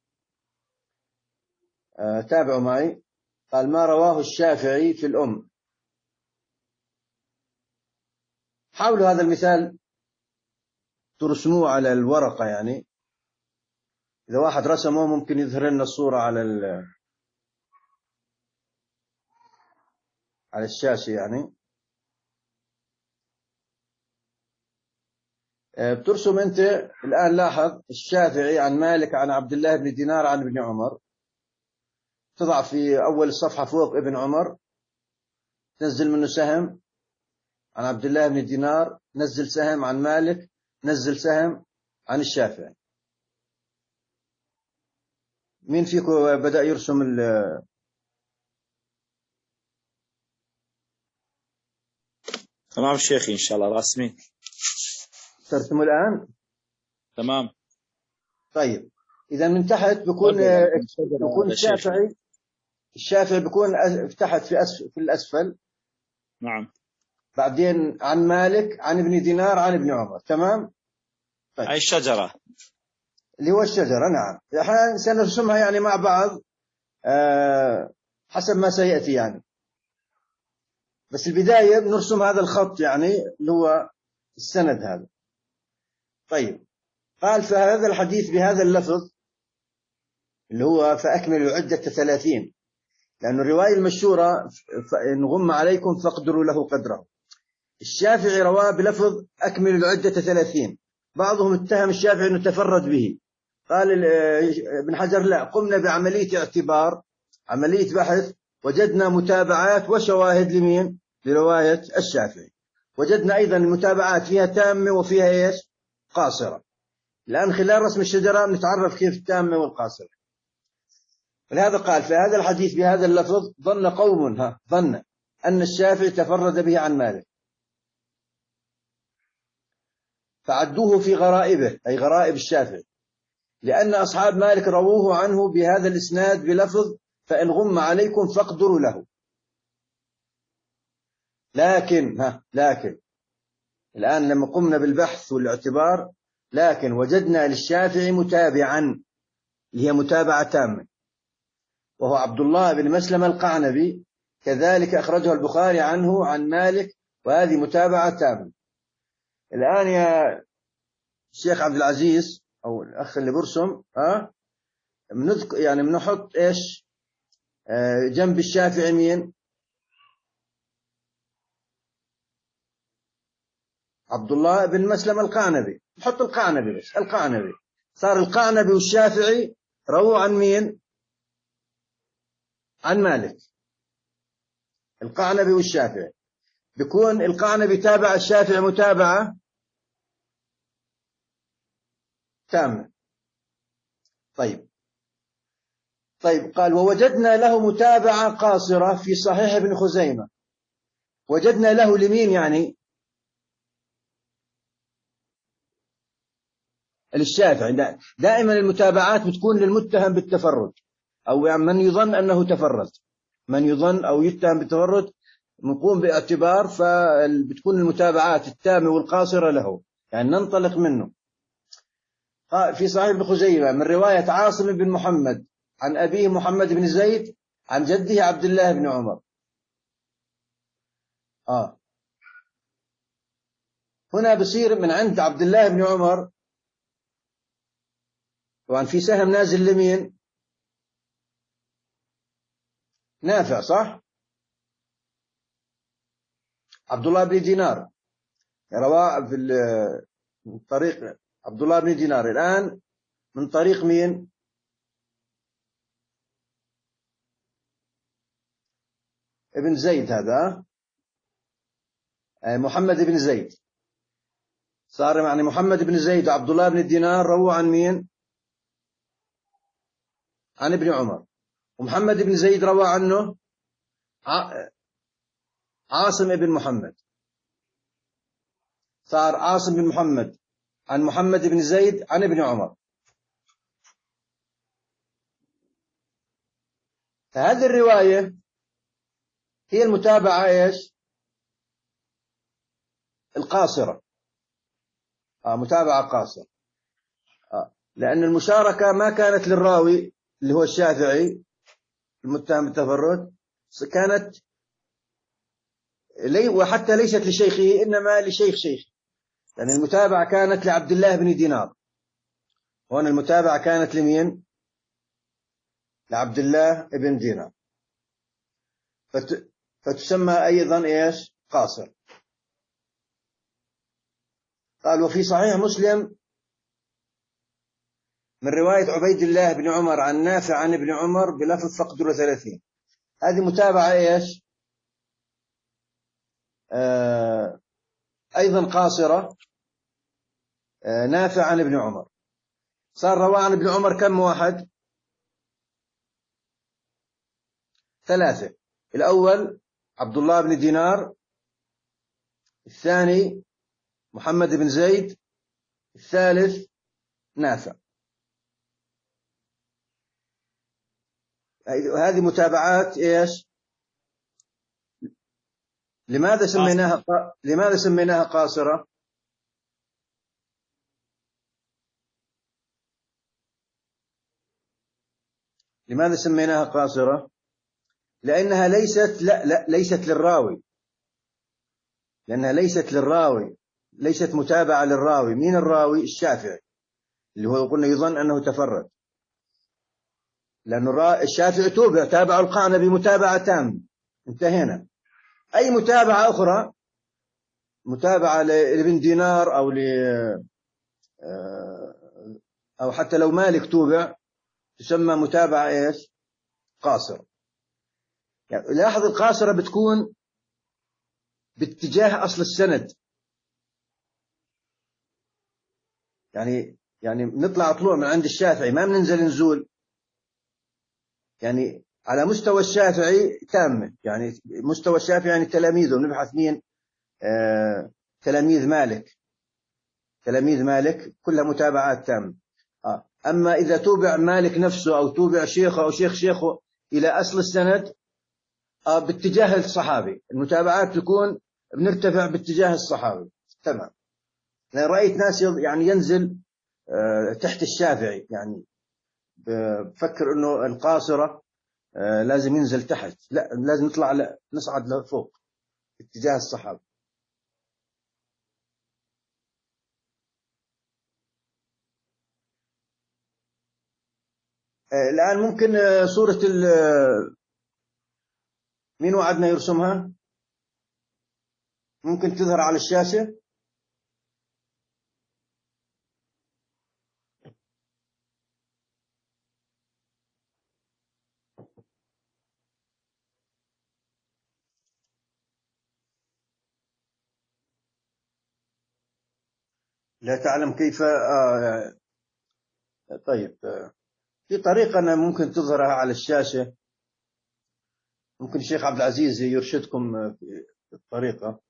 B: آه تابعوا معي. قال ما رواه الشافعي في الأم. حاولوا هذا المثال ترسموه على الورقة، يعني إذا واحد رسمه ممكن يظهر لنا الصورة على على الشاشة. يعني بترسم أنت الآن، لاحظ الشافعي عن مالك عن عبد الله بن دينار عن ابن عمر، تضع في أول الصفحة فوق ابن عمر، تنزل منه سهم عن عبد الله بن دينار، نزل سهم عن مالك، نزل سهم عن الشافعي. مين فيكم بدأ يرسم ال
C: تمام شيخي، إن شاء الله راسمين.
B: ترسموا الآن؟
C: تمام.
B: طيب إذا من تحت بيكون بيكون الشافعي الشافعي بيكون تحت في أسفل في الأسفل.
C: نعم.
B: بعدين عن مالك عن ابن دينار عن ابن عمر. تمام.
C: طيب. أي الشجرة
B: اللي هو الشجرة. نعم. احنا سنرسمها يعني مع بعض أه حسب ما سيأتي يعني، بس البداية بنرسم هذا الخط يعني اللي هو السند هذا. طيب قال فهذا الحديث بهذا اللفظ اللي هو فأكملوا عدة ثلاثين، لأن الرواية المشهورة إن غم عليكم فاقدروا له قدره. الشافعي رواه بلفظ أكملوا العدة ثلاثين. بعضهم اتهم الشافعي أنه تفرد به. قال ابن حجر لا، قمنا بعملية اعتبار، عملية بحث، وجدنا متابعات وشواهد لمين؟ لرواية الشافعي. وجدنا أيضا المتابعات فيها تامة وفيها إيش؟ قاصرة. الآن خلال رسم الشجرة نتعرف كيف التامة والقاصرة. ولهذا قال في هذا الحديث بهذا اللفظ ظن قوم ها ظن أن الشافعي تفرد به عن مالك فعدوه في غرائبه، أي غرائب الشافعي، لأن أصحاب مالك رووه عنه بهذا الإسناد بلفظ فإن غم عليكم فاقدروا له. لكن ها لكن الآن لما قمنا بالبحث والاعتبار، لكن وجدنا للشافعي متابعا اللي هي متابعة تامة، وهو عبد الله بن مسلم القعنبي، كذلك أخرجه البخاري عنه عن مالك، وهذه متابعة تامة. الآن يا الشيخ عبد العزيز أو الأخ اللي برسم ها بنذكر يعني بنحط إيش آه جنب الشافعي مين؟ عبد الله بن مسلم القعنبي. نحط القعنبي بس، القعنبي صار القعنبي والشافعي رووا عن مين؟ عن مالك. القعنبي والشافعي بيكون القعنبي تابع الشافعي متابعة تامة. طيب طيب قال ووجدنا له متابعة قاصرة في صحيح ابن خزيمة. وجدنا له لمين يعني؟ للشافعي. دائما المتابعات بتكون للمتهم بالتفرد، أو يعني من يظن أنه تفرد، من يظن أو يتهم بالتفرد نقوم باعتبار، فبتكون المتابعات التامة والقاصرة له، يعني ننطلق منه. في صحيح ابن خزيمة من رواية عاصم بن محمد عن أبيه محمد بن زيد عن جده عبد الله بن عمر. آه هنا بصير من عند عبد الله بن عمر، طبعا في سهم نازل لمين؟ نافع، صح؟ عبد الله بن دينار رواه في من طريق عبد الله بن دينار، الآن من طريق مين؟ ابن زيد، هذا محمد بن زيد، صار يعني محمد بن زيد وعبد الله بن دينار رووا عن مين؟ عن ابن عمر. ومحمد بن زيد روى عنه عاصم بن محمد، صار عاصم بن محمد عن محمد بن زيد عن ابن عمر. فهذه الرواية هي المتابعة ايش؟ القاصرة، آه متابعة قاصرة، آه لأن المشاركة ما كانت للراوي اللي هو الشافعي المتهم بالتفرد، كانت لي وحتى ليست لشيخه، إنما لشيخ شيخ، لأن يعني المتابعة كانت لعبد الله بن دينار، هون المتابعة كانت لمين؟ لعبد الله بن دينار، فت... فتسمى أيضا إيش؟ قاصر. قال وفي صحيح مسلم من رواية عبيد الله بن عمر عن نافع عن ابن عمر بلفظ فقدر ثلاثين. هذه متابعة إيش؟ آه أيضا قاصرة، آه نافع عن ابن عمر. صار رواه عن ابن عمر كم واحد؟ ثلاثة. الأول عبد الله بن دينار، الثاني محمد بن زيد، الثالث نافع. هذه متابعات إيش؟ لماذا سميناها لماذا سميناها قاصرة؟ لماذا سميناها قاصرة؟ لأنها ليست لا لا ليست للراوي، لأنها ليست للراوي، ليست متابعة للراوي. مين الراوي؟ الشافعي، اللي هو قلنا يظن أنه تفرد، لأن الشافعي توبع، تابع القعنبي متابعة تامة، انتهينا. أي متابعة أخرى، متابعة لابن دينار أو ل أو حتى لو مالك توبع، تسمى متابعة إيش؟ قاصرة. يعني لاحظ القاصرة بتكون باتجاه أصل السند، يعني يعني نطلع طلوع من عند الشافعي، ما بننزل نزول، يعني على مستوى الشافعي تامة، يعني مستوى الشافعي يعني تلاميذه، بنبحث مين؟ آه تلاميذ مالك، تلاميذ مالك كلها متابعات تامة. آه. أما إذا توبع مالك نفسه أو توبع شيخه أو شيخ شيخه إلى أصل السند، آه باتجاه الصحابي، المتابعات تكون بنرتفع باتجاه الصحابي. تمام. أنا رأيت ناس يعني ينزل آه تحت الشافعي، يعني بفكر إنه القاصرة آه لازم ينزل تحت، لا لازم نطلع لا نصعد لفوق اتجاه الصحابة. آه الآن ممكن آه صورة مين وعدنا يرسمها؟ ممكن تظهر على الشاشة؟ لا تعلم كيف؟ آه طيب، آه في طريقة أنا ممكن تظهرها على الشاشة، ممكن الشيخ عبد العزيز يرشدكم في الطريقة.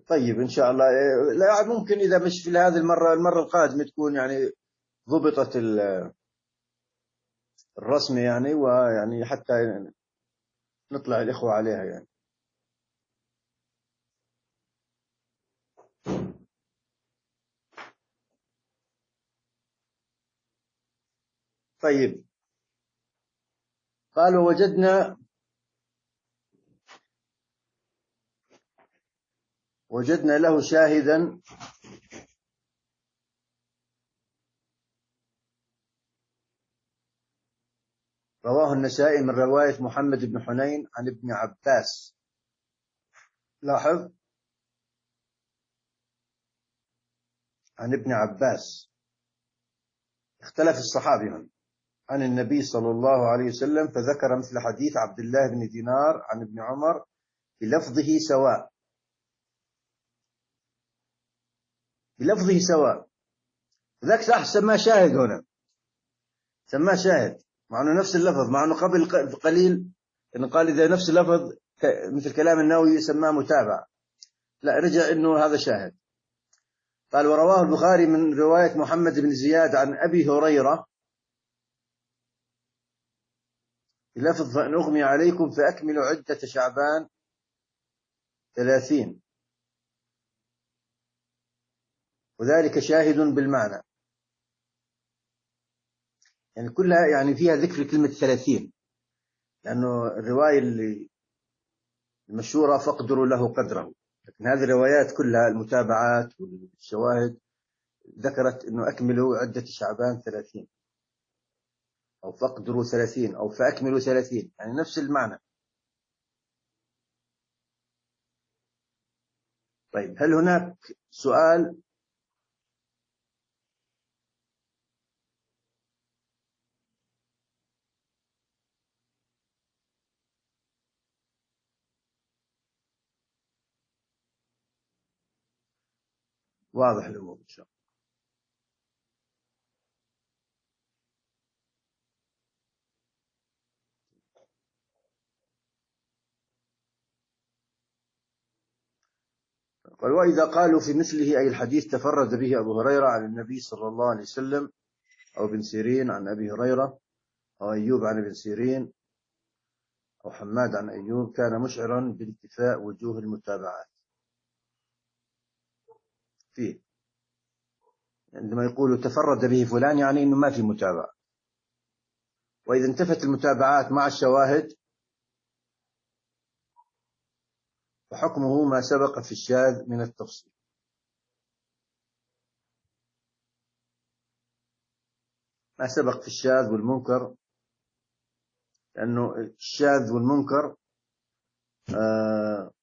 B: طيب إن شاء الله. لا ممكن إذا مش في هذه المرة المرة القادمة تكون يعني ضبطت الرسم يعني، ويعني حتى نطلع الإخوة عليها يعني. طيب قالوا وجدنا وجدنا له شاهدا رواه النسائي من رواية محمد بن حنين عن ابن عباس. لاحظ، عن ابن عباس، اختلف الصحابي هنا عن النبي صلى الله عليه وسلم، فذكر مثل حديث عبد الله بن دينار عن ابن عمر بلفظه سواء، بلفظه سواء. ذاك صح سماه شاهد، هنا سماه شاهد مع أنه نفس اللفظ، مع أنه قبل قليل إنه قال إذا نفس اللفظ مثل كلام النووي سماه متابع، لا رجع إنه هذا شاهد. قال ورواه البخاري من رواية محمد بن زياد عن أبي هريرة بلفظ فإن أغمي عليكم فأكملوا عدة شعبان ثلاثين، وذلك شاهد بالمعنى، يعني كلها يعني فيها ذكر كلمة ثلاثين، لأنه الرواية اللي المشهورة فاقدروا له قدره، لكن هذه الروايات كلها المتابعات والشواهد ذكرت أنه أكملوا عدة شعبان ثلاثين، أو فاقدروا ثلاثين، أو فأكملوا ثلاثين، يعني نفس المعنى. طيب هل هناك سؤال؟ واضح الأمور إن شاء الله. قال وإذا قالوا في مثله أي الحديث تفرد به أبو هريرة عن النبي صلى الله عليه وسلم، أو ابن سيرين عن أبي هريرة، أو أيوب عن ابن سيرين، أو حماد عن أيوب، كان مشعرا بانتفاء وجوه المتابعات فيه. عندما يقولوا تفرد به فلان يعني إنه ما في متابعة، وإذا انتفت المتابعات مع الشواهد فحكمه ما سبق في الشاذ من التفصيل. ما سبق في الشاذ والمنكر، لأنه الشاذ والمنكر آه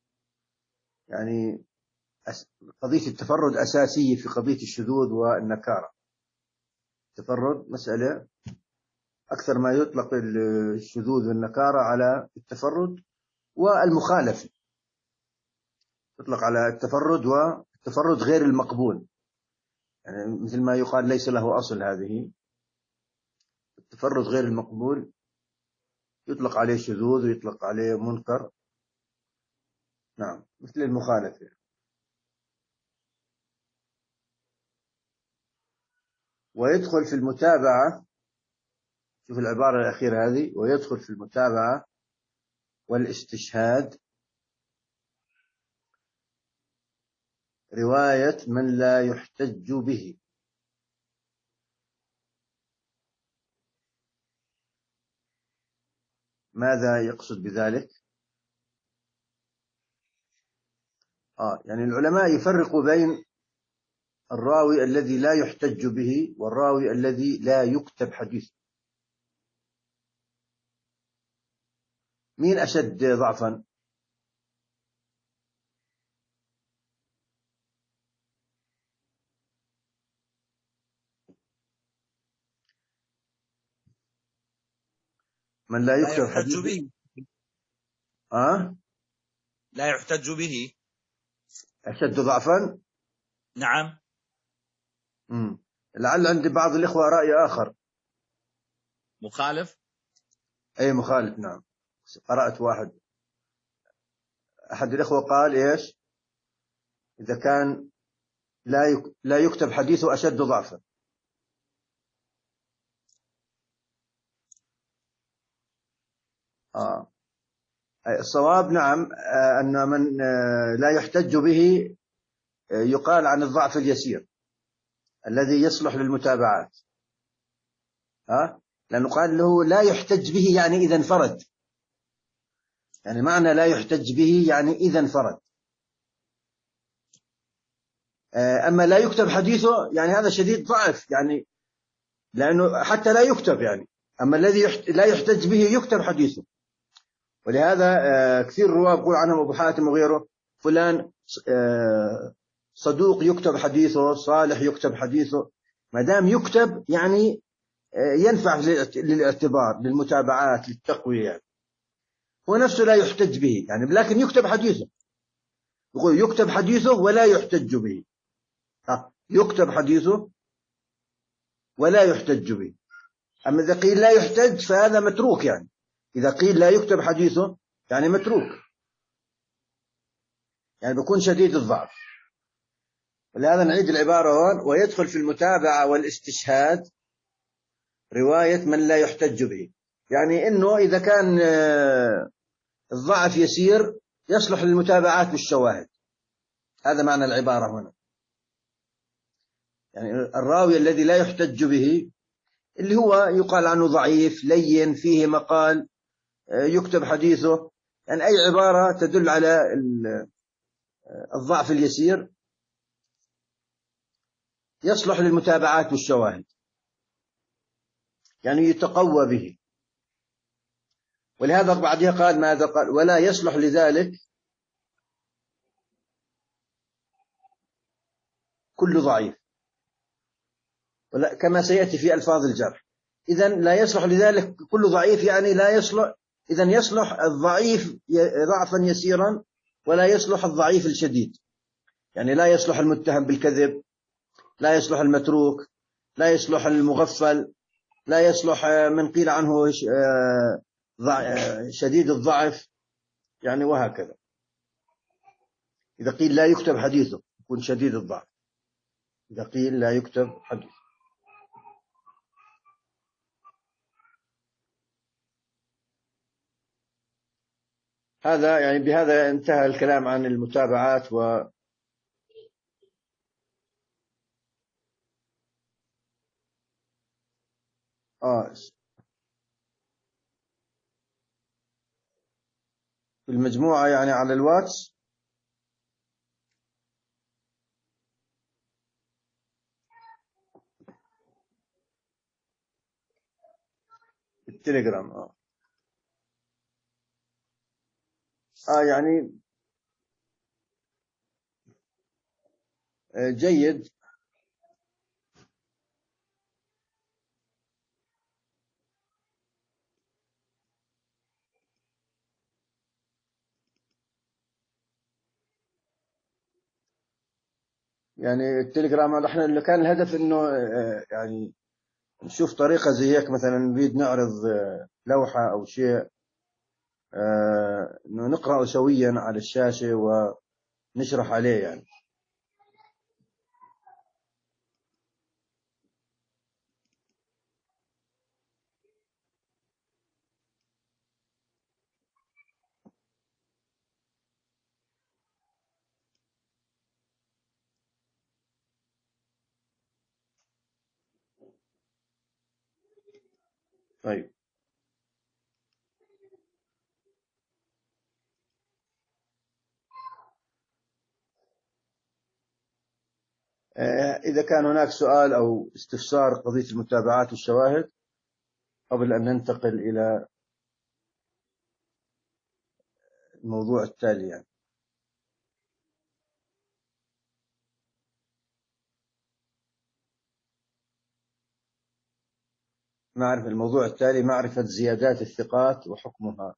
B: يعني قضية التفرد أساسية في قضية الشذوذ والنكارة. التفرد مسألة أكثر ما يطلق الشذوذ والنكارة على التفرد والمخالفة، يطلق على التفرد والتفرد غير المقبول، يعني مثل ما يقال ليس له أصل. هذه التفرد غير المقبول يطلق عليه شذوذ ويطلق عليه منكر، نعم، مثل المخالفة. ويدخل في المتابعة، شوف العبارة الأخيرة هذه، ويدخل في المتابعة والاستشهاد رواية من لا يحتج به. ماذا يقصد بذلك؟ آه يعني العلماء يفرقوا بين الراوي الذي لا يحتج به والراوي الذي لا يكتب حديث. مين أشد ضعفا؟ من لا يكتب
D: لا يحتج
B: حديث
D: به.
B: آه؟
D: لا يحتج به
B: أشد ضعفا.
D: نعم.
B: مم. لعل عند بعض الإخوة رأي آخر.
D: مخالف.
B: أي مخالف، نعم. قرأت واحد أحد الإخوة قال إيش؟ إذا كان لا لا يكتب حديثه أشد ضعفا. آه. الصواب نعم أن من لا يحتج به يقال عن الضعف اليسير الذي يصلح للمتابعات. ها؟ لأنه قال له لا يحتج به يعني إذا انفرد، يعني معنى لا يحتج به يعني إذا انفرد. أما لا يكتب حديثه يعني هذا شديد ضعف، يعني لأنه حتى لا يكتب يعني. أما الذي لا يحتج به يكتب حديثه. ولهذا كثير رواه يقول عنهم أبو حاتم وغيره فلان صدوق يكتب حديثه، صالح يكتب حديثه. ما دام يكتب يعني ينفع للاعتبار، للمتابعات، للتقوية. هو نفسه لا يحتج به يعني، لكن يكتب حديثه. يقول يكتب حديثه ولا يحتج به. يكتب حديثه ولا يحتج به. أما إذا قيل لا يحتج فهذا متروك، يعني إذا قيل لا يكتب حديثه يعني متروك، يعني بيكون شديد الضعف. ولهذا نعيد العبارة هون: ويدخل في المتابعة والاستشهاد رواية من لا يحتج به، يعني إنه إذا كان الضعف يسير يصلح للمتابعات والشواهد. هذا معنى العبارة هنا. يعني الراوي الذي لا يحتج به اللي هو يقال عنه ضعيف، لين، فيه مقال، يكتب حديثه، يعني أي عبارة تدل على الضعف اليسير يصلح للمتابعات والشواهد، يعني يتقوى به. ولهذا بعدها قال ماذا قال: ولا يصلح لذلك كل ضعيف، كما سيأتي في ألفاظ الجرح. إذن لا يصلح لذلك كل ضعيف، يعني لا يصلح، إذن يصلح الضعيف ضعفا يسيرا ولا يصلح الضعيف الشديد. يعني لا يصلح المتهم بالكذب، لا يصلح المتروك، لا يصلح المغفل، لا يصلح من قيل عنه شديد الضعف، يعني وهكذا. إذا قيل لا يكتب حديثه يكون شديد الضعف، إذا قيل لا يكتب حديث. هذا يعني بهذا انتهى الكلام عن المتابعات و آه في المجموعة يعني على الواتس. التليجرام آه. آه يعني آه جيد. يعني التليجرام احنا اللي كان الهدف انه آه يعني نشوف طريقة زي هيك، مثلا نريد نعرض آه لوحة او شيء، آه نقرأه سويا على الشاشة ونشرح عليه يعني. طيب إذا كان هناك سؤال أو استفسار قضية المتابعات والشواهد قبل أن ننتقل إلى الموضوع التالي يعني. نعرف الموضوع التالي: معرفة زيادات الثقات وحكمها.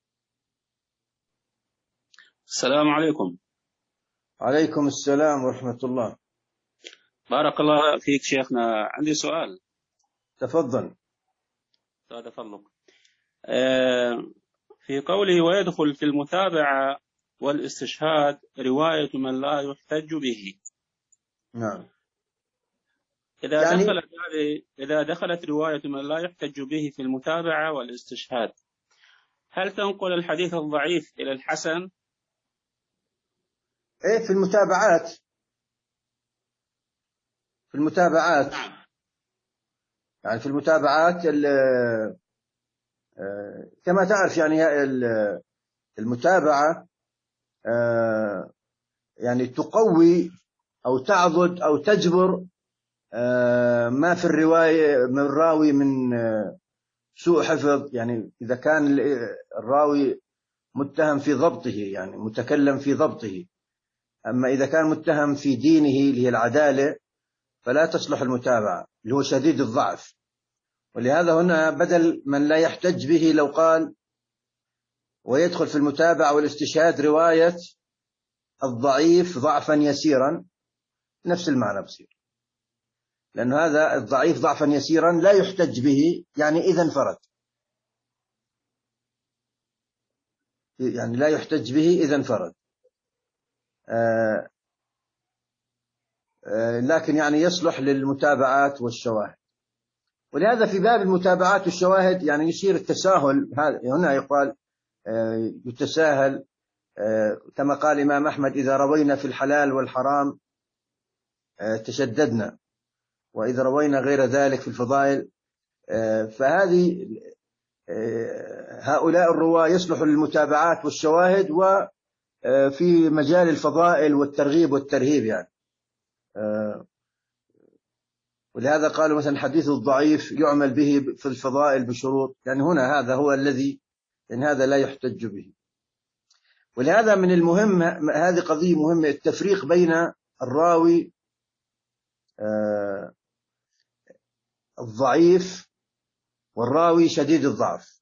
E: السلام عليكم.
B: عليكم السلام ورحمة الله.
E: بارك الله فيك شيخنا، عندي سؤال.
B: تفضل.
E: هذا فضلك. في قوله ويدخل في المتابعة والاستشهاد رواية من لا يحتج به.
B: نعم.
E: إذا
B: يعني
E: دخلت هذه إذا دخلت رواية من لا يحتج به في المتابعة والاستشهاد، هل تنقل الحديث الضعيف إلى الحسن؟
B: إيه في المتابعات في المتابعات
E: نعم.
B: يعني في المتابعات كما تعرف يعني المتابعة يعني تقوي أو تعضد أو تجبر ما في الرواية من الراوي من سوء حفظ. يعني إذا كان الراوي متهم في ضبطه، يعني متكلم في ضبطه، أما إذا كان متهم في دينه اللي هي العدالة فلا تصلح المتابعة، اللي هو شديد الضعف. ولهذا هنا بدل من لا يحتج به لو قال ويدخل في المتابعة والاستشهاد رواية الضعيف ضعفا يسيرا، نفس المعنى بصير، لأن هذا الضعيف ضعفا يسيرا لا يحتج به، يعني إذا انفرد، يعني لا يحتج به إذا انفرد. آه آه لكن يعني يصلح للمتابعات والشواهد. ولهذا في باب المتابعات والشواهد يعني يصير التساهل. هنا يقال آه يتساهل، آه كما قال الإمام أحمد: إذا روينا في الحلال والحرام آه تشددنا، وإذا روينا غير ذلك في الفضائل. آه فهذه آه هؤلاء الرواة يصلحوا للمتابعات والشواهد، وفي مجال الفضائل والترغيب والترهيب يعني. آه ولهذا قالوا مثلا حديث الضعيف يعمل به في الفضائل بشروط، يعني هنا هذا هو الذي إن هذا لا يحتج به. ولهذا من المهم، هذه قضية مهمة، التفريق بين الراوي آه الضعيف والراوي شديد الضعف،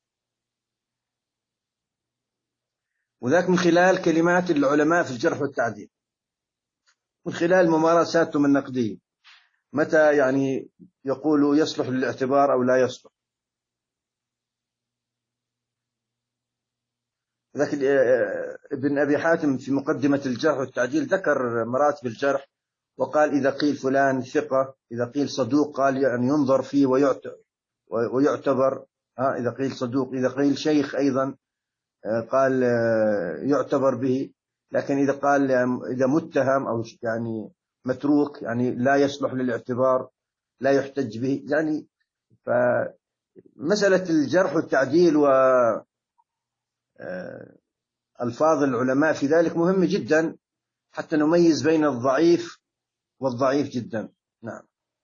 B: وذاك من خلال كلمات العلماء في الجرح والتعديل، من خلال ممارساتهم النقدية، متى يعني يقولوا يصلح للاعتبار أو لا يصلح. ذاك ابن أبي حاتم في مقدمة الجرح والتعديل ذكر مراتب الجرح، وقال: إذا قيل فلان ثقة، إذا قيل صدوق قال يعني ينظر فيه ويعتبر. ها إذا قيل صدوق، إذا قيل شيخ أيضا قال يعتبر به. لكن إذا قال إذا متهم أو يعني متروك يعني لا يصلح للاعتبار، لا يحتج به. يعني فمسألة الجرح والتعديل وألفاظ العلماء في ذلك مهمة جدا، حتى نميز بين الضعيف والضعيف جدا. نعم.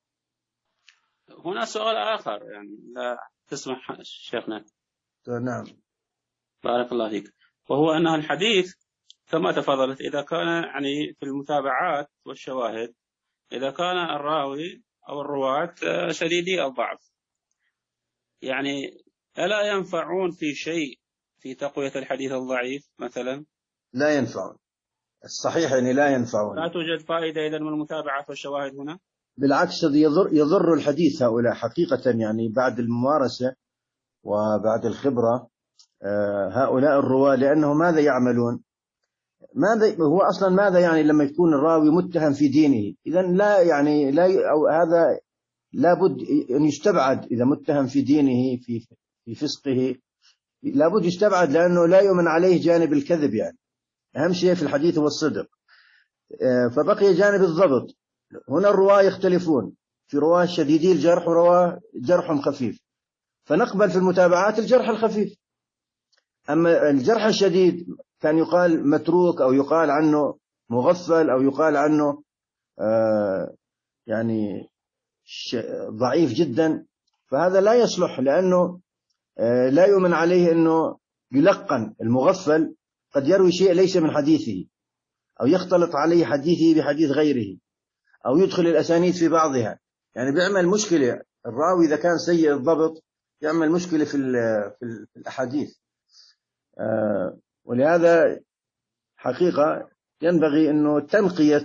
E: هنا سؤال آخر يعني لا تسمح شيخنا.
B: نعم.
E: بارك الله فيك. وهو أن الحديث كما تفضلت إذا كان يعني في المتابعات والشواهد، إذا كان الراوي أو الرواة شديدي الضعف، يعني ألا ينفعون في شيء في تقوية الحديث الضعيف مثلا؟
B: لا ينفعون، الصحيح يعني لا ينفعون.
E: لا توجد فائدة إذا من المتابعات والشواهد هنا؟
B: بالعكس، يضر يضر الحديث هؤلاء حقيقة. يعني بعد الممارسة وبعد الخبرة هؤلاء الرواة، لأنه ماذا يعملون؟ ماذا هو أصلا ماذا يعني لما يكون الراوي متهم في دينه؟ إذن لا يعني لا أو هذا لابد أن يستبعد. إذا متهم في دينه في في فسقه لابد يستبعد، لأنه لا يؤمن عليه جانب الكذب. يعني أهم شيء في الحديث هو الصدق. فبقي جانب الضبط. هنا الرواة يختلفون، في رواة شديدي الجرح ورواة جرحهم خفيف، فنقبل في المتابعات الجرح الخفيف. أما الجرح الشديد كان يقال متروك أو يقال عنه مغفل أو يقال عنه آه يعني ضعيف جدا، فهذا لا يصلح، لأنه آه لا يؤمن عليه أنه يلقن. المغفل قد يروي شيء ليس من حديثه، أو يختلط عليه حديثه بحديث غيره، أو يدخل الأسانيد في بعضها، يعني بيعمل مشكلة. الراوي إذا كان سيء الضبط يعمل مشكلة في في الأحاديث. آه ولهذا حقيقة ينبغي أنه تنقية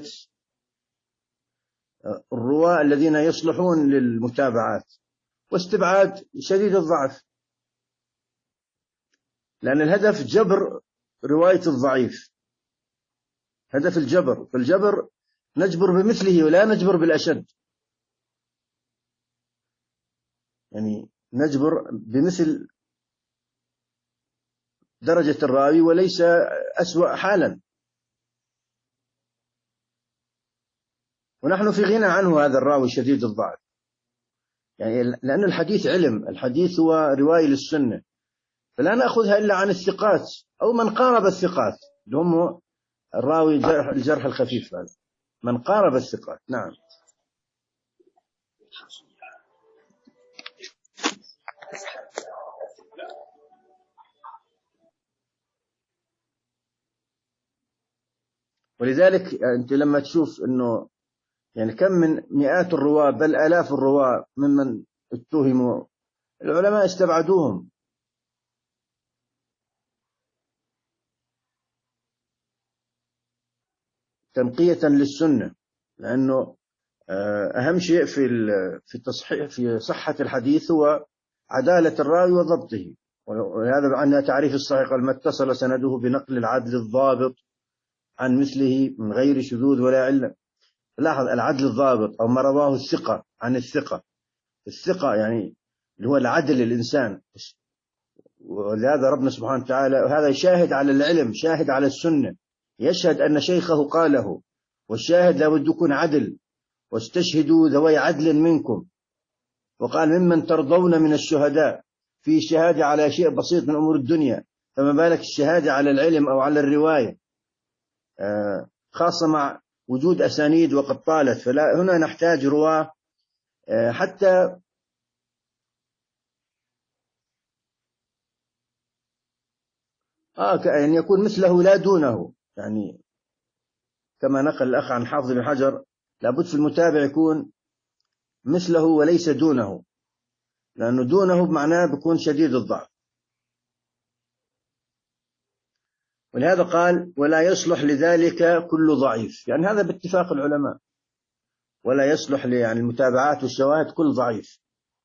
B: الرواة الذين يصلحون للمتابعات، واستبعاد شديد الضعف، لأن الهدف جبر رواية الضعيف. هدف الجبر. فالجبر نجبر بمثله ولا نجبر بالأشد، يعني نجبر بمثل درجة الراوي وليس أسوأ حالا. ونحن في غنى عنه هذا الراوي شديد الضعف، يعني لأن الحديث علم، الحديث هو رواية للسنة، فلا نأخذها إلا عن الثقات أو من قارب الثقات اللي هم الراوي الجرح, الجرح الخفيف هذا، من قارب الثقات. نعم. ولذلك أنت لما تشوف أنه يعني كم من مئات الرواة بل آلاف الرواة ممن اتهموا العلماء استبعدوهم، تنقية للسنة، لأنه أهم شيء في في تصحيح في صحة الحديث هو عدالة الراوي وضبطه. وهذا عندنا تعريف الصحيح قال: ما اتصل سنده بنقل العدل الضابط عن مثله من غير شذوذ ولا علة. لاحظ العدل الضابط أو ما رواه الثقة عن الثقة. الثقة يعني اللي هو العدل الإنسان، ولهذا ربنا سبحانه وتعالى هذا شاهد على العلم، شاهد على السنة، يشهد أن شيخه قاله، والشاهد لابد يكون عدل، واستشهدوا ذوي عدل منكم. وقال: ممن ترضون من الشهداء، في شهادة على شيء بسيط من أمور الدنيا، فما بالك الشهادة على العلم أو على الرواية، آه خاصة مع وجود أسانيد وقد طالت. فلا هنا نحتاج رواه آه حتى آه يعني يكون مثله لا دونه، يعني كما نقل الأخ عن حافظ بن حجر لابد في المتابع يكون مثله وليس دونه، لأنه دونه بمعناه بيكون شديد الضعف. ولهذا قال: ولا يصلح لذلك كل ضعيف، يعني هذا باتفاق العلماء، ولا يصلح يعني المتابعات والشواهد كل ضعيف،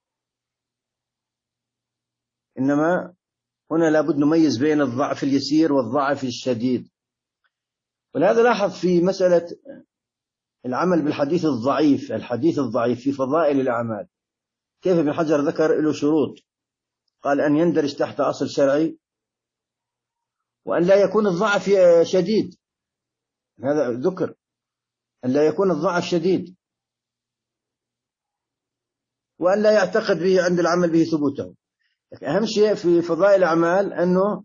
B: إنما هنا لابد نميز بين الضعف اليسير والضعف الشديد. ولهذا لاحظ في مسألة العمل بالحديث الضعيف، الحديث الضعيف في فضائل الأعمال، كيف ابن حجر ذكر له شروط، قال: أن يندرج تحت أصل شرعي، وأن لا يكون الضعف شديد، هذا ذكر، أن لا يكون الضعف شديد، وأن لا يعتقد به عند العمل به ثبوته. أهم شيء في فضائل الأعمال أنه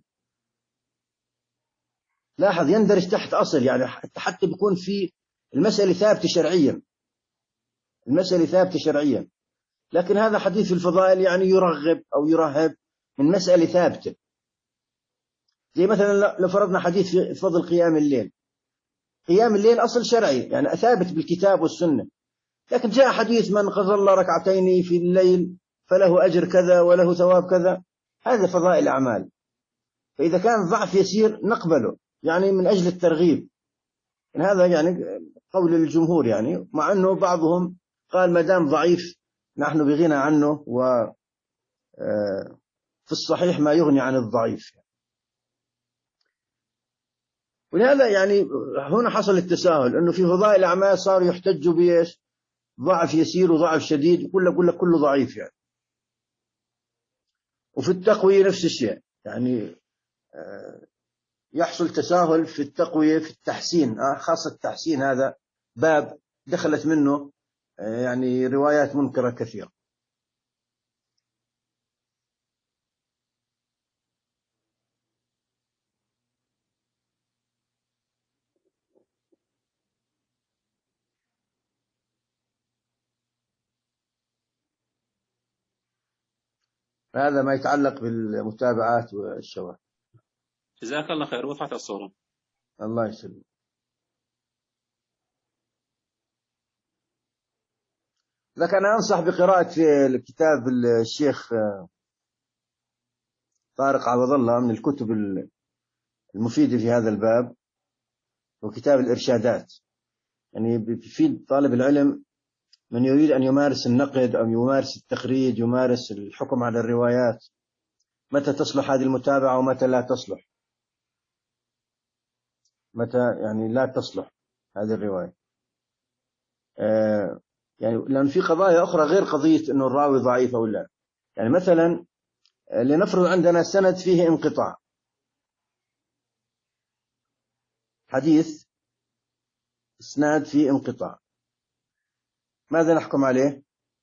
B: لاحظ يندرج تحت أصل، يعني حتى بيكون في المسألة ثابتة شرعيا، المسألة ثابتة شرعيا، لكن هذا حديث الفضائل يعني يرغب أو يرهب من مسألة ثابتة. زي مثلا لو فرضنا حديث في فضل قيام الليل، قيام الليل أصل شرعي يعني ثابت بالكتاب والسنة، لكن جاء حديث: من قضى الله ركعتين في الليل فله أجر كذا وله ثواب كذا، هذا فضائل أعمال. فإذا كان ضعف يسير نقبله، يعني من أجل الترغيب، هذا يعني قول الجمهور، يعني مع أنه بعضهم قال ما دام ضعيف نحن بغنى عنه، وفي الصحيح ما يغني عن الضعيف. ولهذا يعني هنا حصل التساهل، أنه في فضائل الأعمال صار يحتج بإيش؟ ضعف يسير وضعف شديد، وكله كله كله ضعيف يعني. وفي التقوية نفس الشيء، يعني يحصل تساهل في التقوية في التحسين، خاصة التحسين هذا باب دخلت منه يعني روايات منكرة كثيرة. هذا ما يتعلق بالمتابعات والشواهد.
E: جزاك الله خير، وضحت الصورة.
B: الله يسلمك. لكن أنا أنصح بقراءة في الكتاب الشيخ طارق عوض الله من الكتب المفيدة في هذا الباب، وكتاب الإرشادات، يعني بيفيد طالب العلم من يريد أن يمارس النقد أو يمارس التخريج، يمارس الحكم على الروايات، متى تصلح هذه المتابعة ومتى لا تصلح. متى يعني لا تصلح هذه الرواية. آه يعني لأن في قضايا أخرى غير قضية أنه الراوي ضعيف أو لا. يعني مثلا لنفرض عندنا سند فيه انقطاع، حديث اسناد فيه انقطاع، ماذا نحكم عليه؟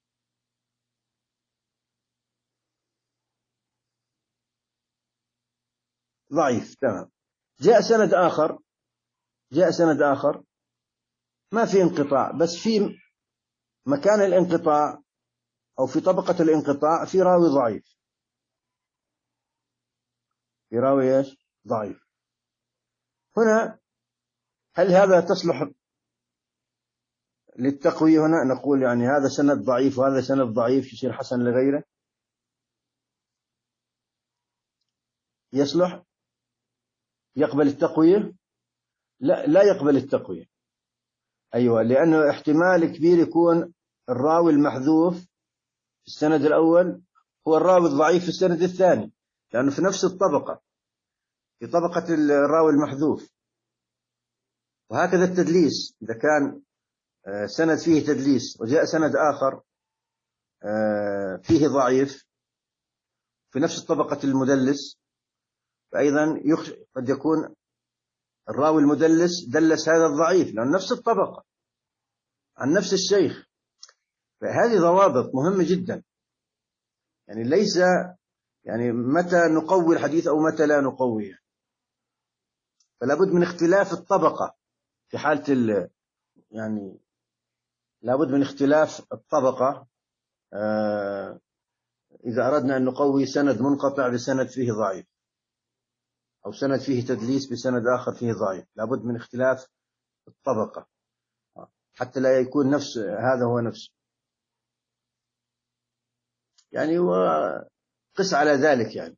B: ضعيف. تمام. جاء سند آخر جاء سند آخر ما في انقطاع، بس في مكان الانقطاع أو في طبقة الانقطاع في راوي ضعيف، في راوي إيش؟ ضعيف. هنا هل هذا تصلح للتقوية؟ هنا نقول يعني هذا سند ضعيف وهذا سند ضعيف يصير حسن لغيره، يصلح يقبل التقوية؟ لا، لا يقبل التقوية. أيوة، لأنه احتمال كبير يكون الراوي المحذوف في السند الأول هو الراوي الضعيف في السند الثاني، لأنه في نفس الطبقة، في طبقة الراوي المحذوف. وهكذا التدليس، إذا كان سند فيه تدليس وجاء سند آخر فيه ضعيف في نفس طبقة المدلس، فأيضا قد يكون الراوي المدلس دلس هذا الضعيف لأن نفس الطبقة عن نفس الشيخ. فهذه ضوابط مهمة جدا، يعني ليس يعني متى نقوي الحديث أو متى لا نقويه، فلا بد من اختلاف الطبقة في حالة يعني لا بد من اختلاف الطبقة آه إذا أردنا أن نقوي سند منقطع بسند فيه ضعيف، أو سند فيه تدليس بسند آخر فيه ضعيف، لا بد من اختلاف الطبقة حتى لا يكون نفس هذا هو نفسه. يعني وقس على ذلك يعني.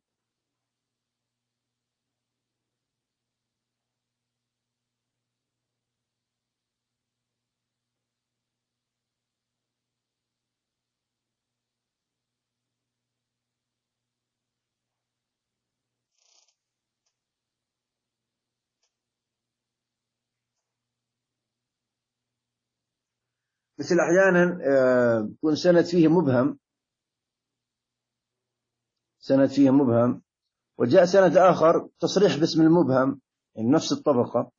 B: مثل أحيانا يكون سند فيه مبهم سند فيه مبهم وجاء سند آخر تصريح باسم المبهم، يعني نفس الطبقة،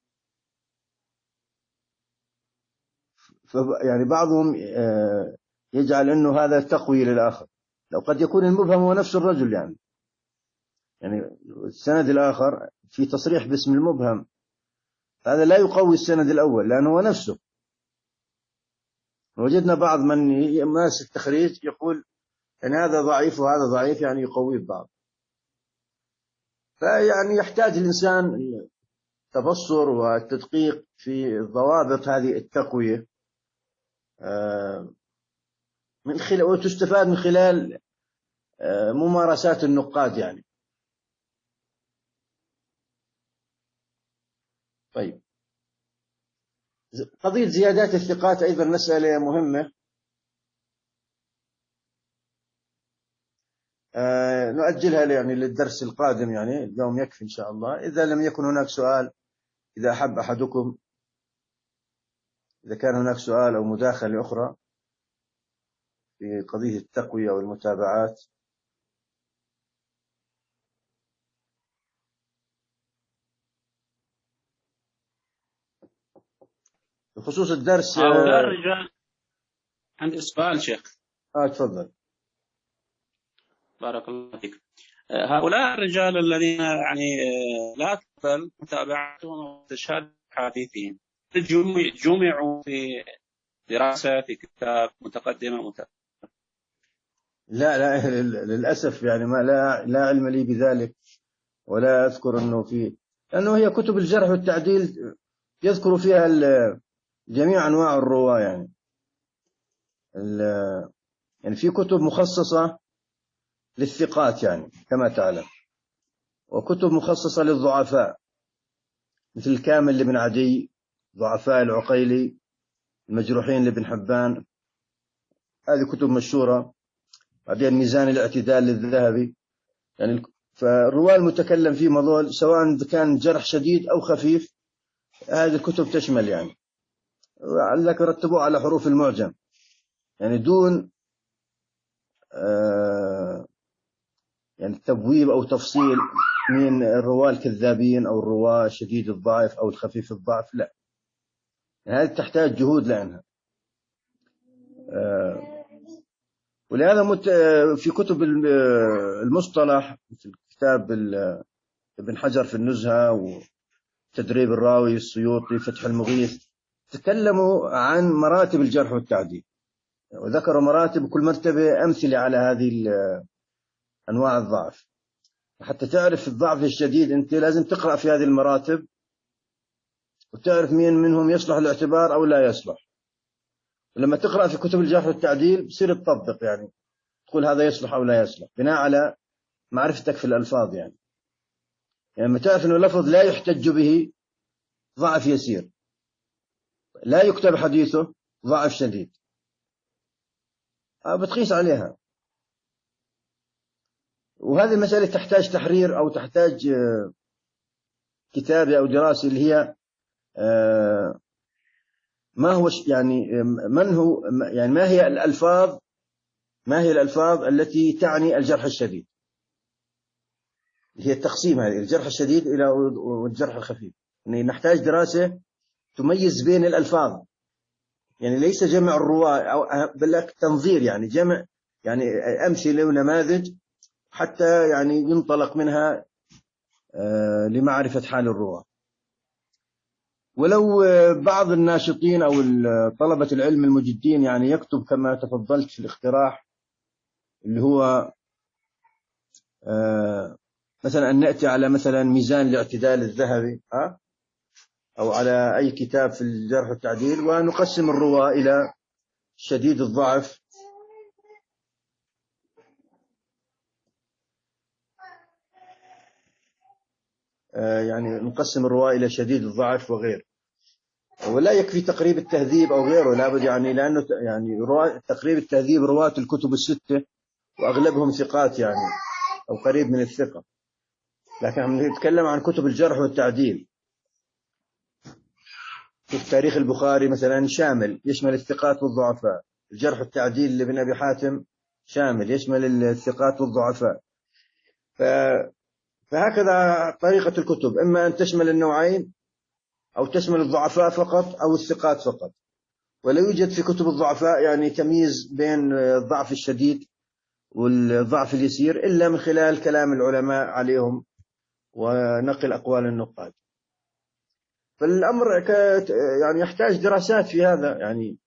B: يعني بعضهم يجعل أنه هذا تقوي للآخر، لو قد يكون المبهم هو نفس الرجل. يعني يعني السند الآخر في تصريح باسم المبهم، هذا لا يقوي السند الأول لأنه هو نفسه. وجدنا بعض من يمارس التخريج يقول أن هذا ضعيف وهذا ضعيف، يعني يقوي بعض. فيعني يحتاج الإنسان تبصر والتدقيق في ضوابط هذه التقوية من خلال وتستفاد من خلال ممارسات النقاد يعني. طيب، قضية زيادات الثقات أيضا مسألة مهمة، آه نؤجلها يعني للدرس القادم، يعني اليوم يكفي إن شاء الله. إذا لم يكن هناك سؤال، إذا أحب أحدكم إذا كان هناك سؤال أو مداخلة أخرى في قضية التقوية والمتابعات. بخصوص الدرس
E: هؤلاء الرجال، عندي سؤال شيخ.
B: آه تفضل.
E: بارك الله فيك. هؤلاء الرجال الذين يعني لا تقبل متابعتهم واستشهاد حديثهم، جمعوا في دراسة في كتاب متقدمة متابعة؟
B: لا لا للأسف يعني ما لا لا علم لي بذلك، ولا أذكر أنه في، لأنه هي كتب الجرح والتعديل يذكر فيها جميع أنواع الرواة. يعني يعني في كتب مخصصة للثقات يعني كما تعلم، وكتب مخصصة للضعفاء مثل الكامل لابن عدي، ضعفاء العقيلي، المجروحين لابن حبان، هذه كتب مشهورة. بعدين ميزان الاعتدال للذهبي. يعني فالرواة المتكلم فيهم هذول سواء كان جرح شديد أو خفيف هذه الكتب تشمل يعني لك رتبوه على حروف المعجم يعني دون آه يعني تبويب أو تفصيل من الرواة الكذابين أو الرواة شديد الضعف أو الخفيف الضعف، لا، هذه تحتاج جهود لأنها آه ولهذا مت في كتب المصطلح مثل كتاب ابن حجر في النزهة وتدريب الراوي السيوطي فتح المغيث تكلموا عن مراتب الجرح والتعديل وذكروا مراتب كل مرتبة أمثلة على هذه أنواع الضعف. حتى تعرف الضعف الشديد أنت لازم تقرأ في هذه المراتب وتعرف مين منهم يصلح الاعتبار أو لا يصلح. ولما تقرأ في كتب الجرح والتعديل بصير تطبق يعني تقول هذا يصلح أو لا يصلح بناء على معرفتك في الألفاظ يعني. يعني لما تعرف أنه لفظ لا يحتج به ضعف يسير، لا يكتب حديثه ضعف شديد، بتقيس عليها. وهذه المسألة تحتاج تحرير أو تحتاج كتابة أو دراسة اللي هي ما هو يعني من هو يعني ما هي الألفاظ ما هي الألفاظ التي تعني الجرح الشديد، هي التقسيم هذه الجرح الشديد إلى الجرح الخفيف. يعني نحتاج دراسة تميز بين الألفاظ، يعني ليس جمع الرواة أو بل تنظير يعني جمع يعني أمثلة ونماذج حتى يعني ينطلق منها لمعرفة حال الرواة. ولو بعض الناشطين أو طلبة العلم المجدين يعني يكتب كما تفضلت في الاقتراح اللي هو مثلا أن نأتي على مثلا ميزان الاعتدال الذهبي أو على أي كتاب في الجرح والتعديل ونقسم الرواة إلى شديد الضعف يعني نقسم الرواة إلى شديد الضعف وغير، ولا يكفي تقريب التهذيب أو غيره، لابد يعني لأنه يعني تقريب التهذيب رواة الكتب الستة وأغلبهم ثقات يعني أو قريب من الثقة، لكن عم نتكلم عن كتب الجرح والتعديل. في تاريخ البخاري مثلا شامل يشمل الثقات والضعفاء، الجرح والتعديل لابن أبي حاتم شامل يشمل الثقات والضعفاء. ف... فهكذا طريقة الكتب، إما أن تشمل النوعين أو تشمل الضعفاء فقط أو الثقات فقط. ولا يوجد في كتب الضعفاء يعني تمييز بين الضعف الشديد والضعف اليسير إلا من خلال كلام العلماء عليهم ونقل أقوال النقاد. فالأمر يعني يحتاج دراسات في هذا يعني.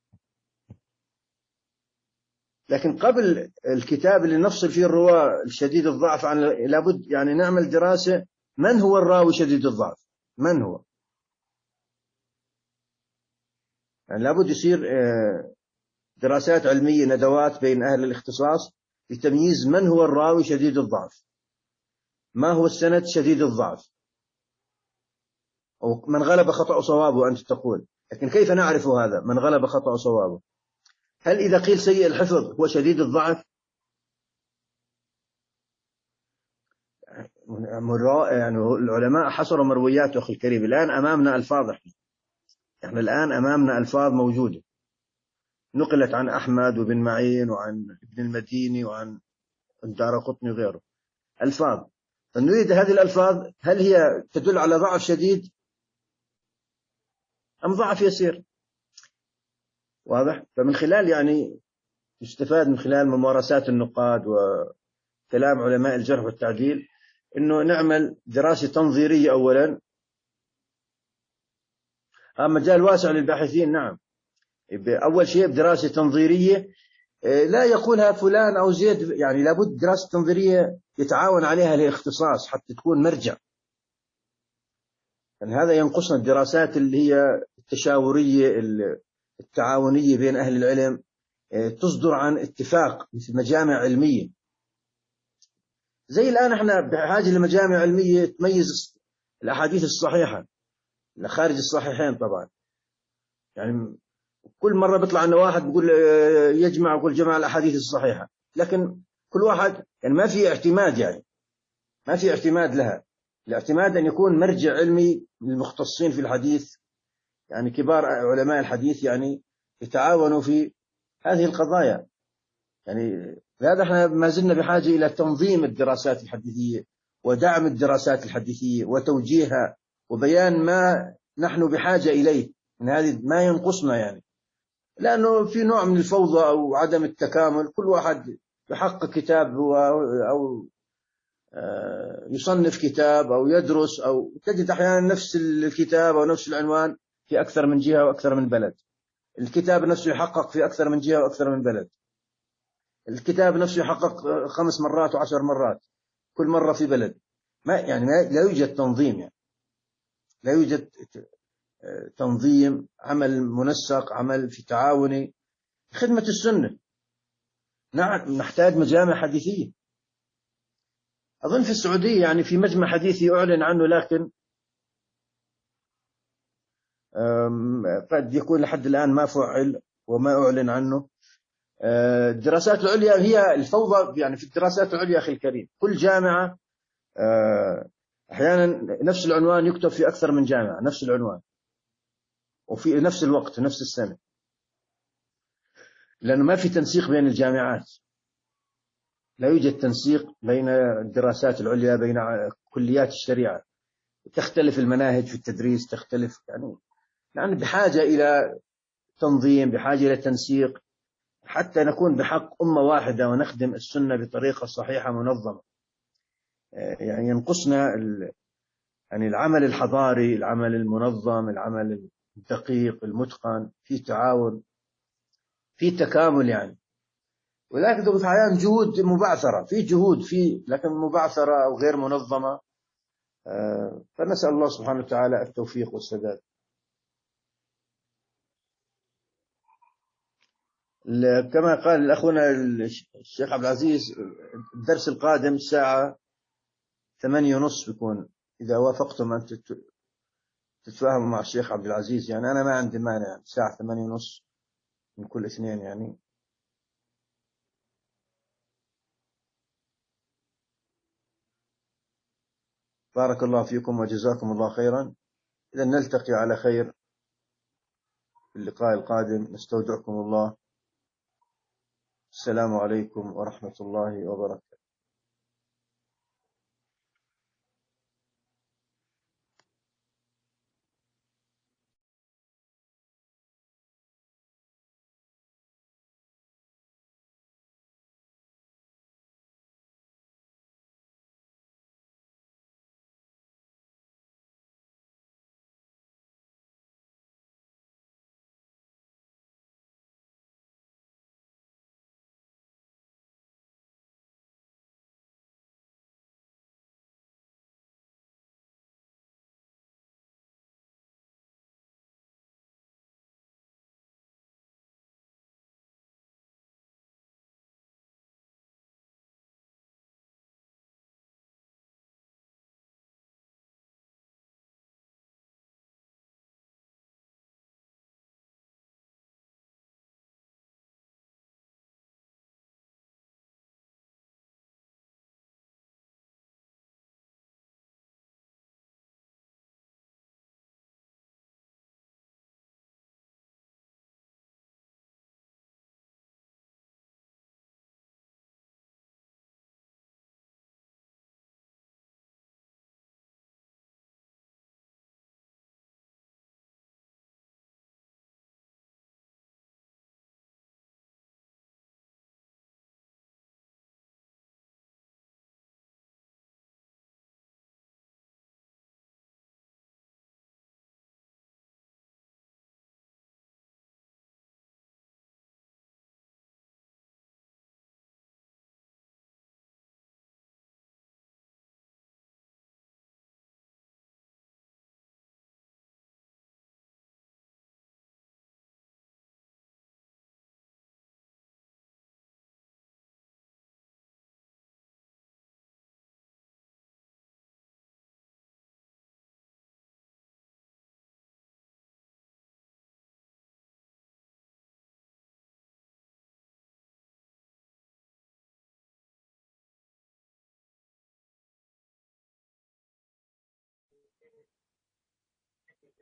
B: لكن قبل الكتاب اللي نفصل فيه الرواة الشديد الضعف عن لابد يعني نعمل دراسة من هو الراوي شديد الضعف، من هو يعني لابد يصير دراسات علمية ندوات بين أهل الاختصاص لتمييز من هو الراوي شديد الضعف، ما هو السند شديد الضعف، أو من غلب خطأ صوابه أنت تقول. لكن كيف نعرف هذا من غلب خطأ صوابه؟ هل إذا قيل سيء الحفظ هو شديد الضعف؟ يعني العلماء حصروا مرويات أخي الكريم. الآن أمامنا ألفاظ، إحنا الآن أمامنا ألفاظ موجودة نقلت عن أحمد وبن معين وعن ابن المديني وعن الدارقطني وغيره، ألفاظ. فنريد هذه الألفاظ هل هي تدل على ضعف شديد أم ضعف يسير؟ واضح؟ فمن خلال يعني يستفاد من خلال ممارسات النقاد وكلام علماء الجرح والتعديل إنه نعمل دراسة تنظيرية أولا، مجال واسع للباحثين. نعم، أول شيء بدراسة تنظيرية لا يقولها فلان أو زيد، يعني لابد دراسة تنظيرية يتعاون عليها الاختصاص حتى تكون مرجع. يعني هذا ينقصنا الدراسات اللي هي التشاورية التعاونية بين أهل العلم تصدر عن اتفاق مثل مجامع علمية. زي الآن احنا بحاجة لمجامع علمية تميز الأحاديث الصحيحة خارج الصحيحين طبعا. يعني كل مرة بيطلع لنا واحد بيقول يجمع ويقول جمع الأحاديث الصحيحة، لكن كل واحد يعني ما في اعتماد، يعني ما في اعتماد لها. الاعتماد أن يكون مرجع علمي للمختصين في الحديث، يعني كبار علماء الحديث يعني يتعاونوا في هذه القضايا. يعني لهذا احنا ما زلنا بحاجة إلى تنظيم الدراسات الحديثية ودعم الدراسات الحديثية وتوجيهها وبيان ما نحن بحاجة إليه من هذه، ما ينقصنا يعني، لأنه في نوع من الفوضى أو عدم التكامل. كل واحد يحقق كتاب أو يصنف كتاب أو يدرس، أو تجد أحيانا نفس الكتاب أو نفس العنوان في أكثر من جهة وأكثر من بلد. الكتاب نفسه يحقق في أكثر من جهة وأكثر من بلد. الكتاب نفسه يحقق خمس مرات وعشر مرات، كل مرة في بلد. ما يعني ما لا يوجد تنظيم، يعني لا يوجد تنظيم، عمل منسق، عمل في تعاوني خدمة السنة. نعم نحتاج مجامع حديثية. أظن في السعودية يعني في مجمع حديثي أعلن عنه، لكن قد يكون لحد الآن ما فعل وما أعلن عنه. الدراسات العليا هي الفوضى يعني في الدراسات العليا أخي الكريم. كل جامعة أحيانا نفس العنوان يكتب في أكثر من جامعة، نفس العنوان وفي نفس الوقت نفس السنة، لأنه ما في تنسيق بين الجامعات. لا يوجد تنسيق بين الدراسات العليا، بين كليات الشريعة. تختلف المناهج في التدريس، تختلف يعني يعني بحاجة إلى تنظيم، بحاجة إلى تنسيق، حتى نكون بحق أمة واحدة ونخدم السنة بطريقة صحيحة منظمة. يعني ينقصنا يعني العمل الحضاري، العمل المنظم، العمل الدقيق المتقن، في تعاون، في تكامل يعني. ولكن في أحيان جهود مبعثرة، في جهود في لكن مبعثرة أو غير منظمة. فنسأل الله سبحانه وتعالى التوفيق والسداد. كما قال أخونا الشيخ عبد العزيز، الدرس القادم الساعة ثمانية ونصف بيكون، إذا وافقتم أن تتفاهموا مع الشيخ عبد العزيز. يعني أنا ما عندي مانع، يعني الساعة ثمانية ونصف من كل اثنين يعني. بارك الله فيكم وجزاكم الله خيرا. إذا نلتقي على خير في اللقاء القادم. نستودعكم الله. السلام عليكم ورحمة الله وبركاته.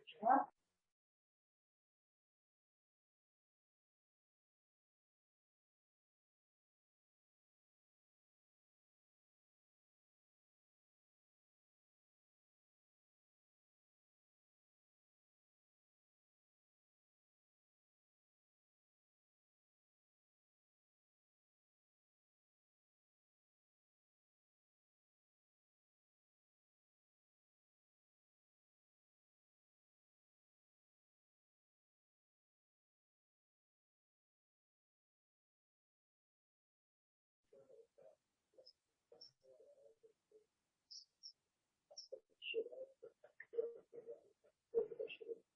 F: Sure.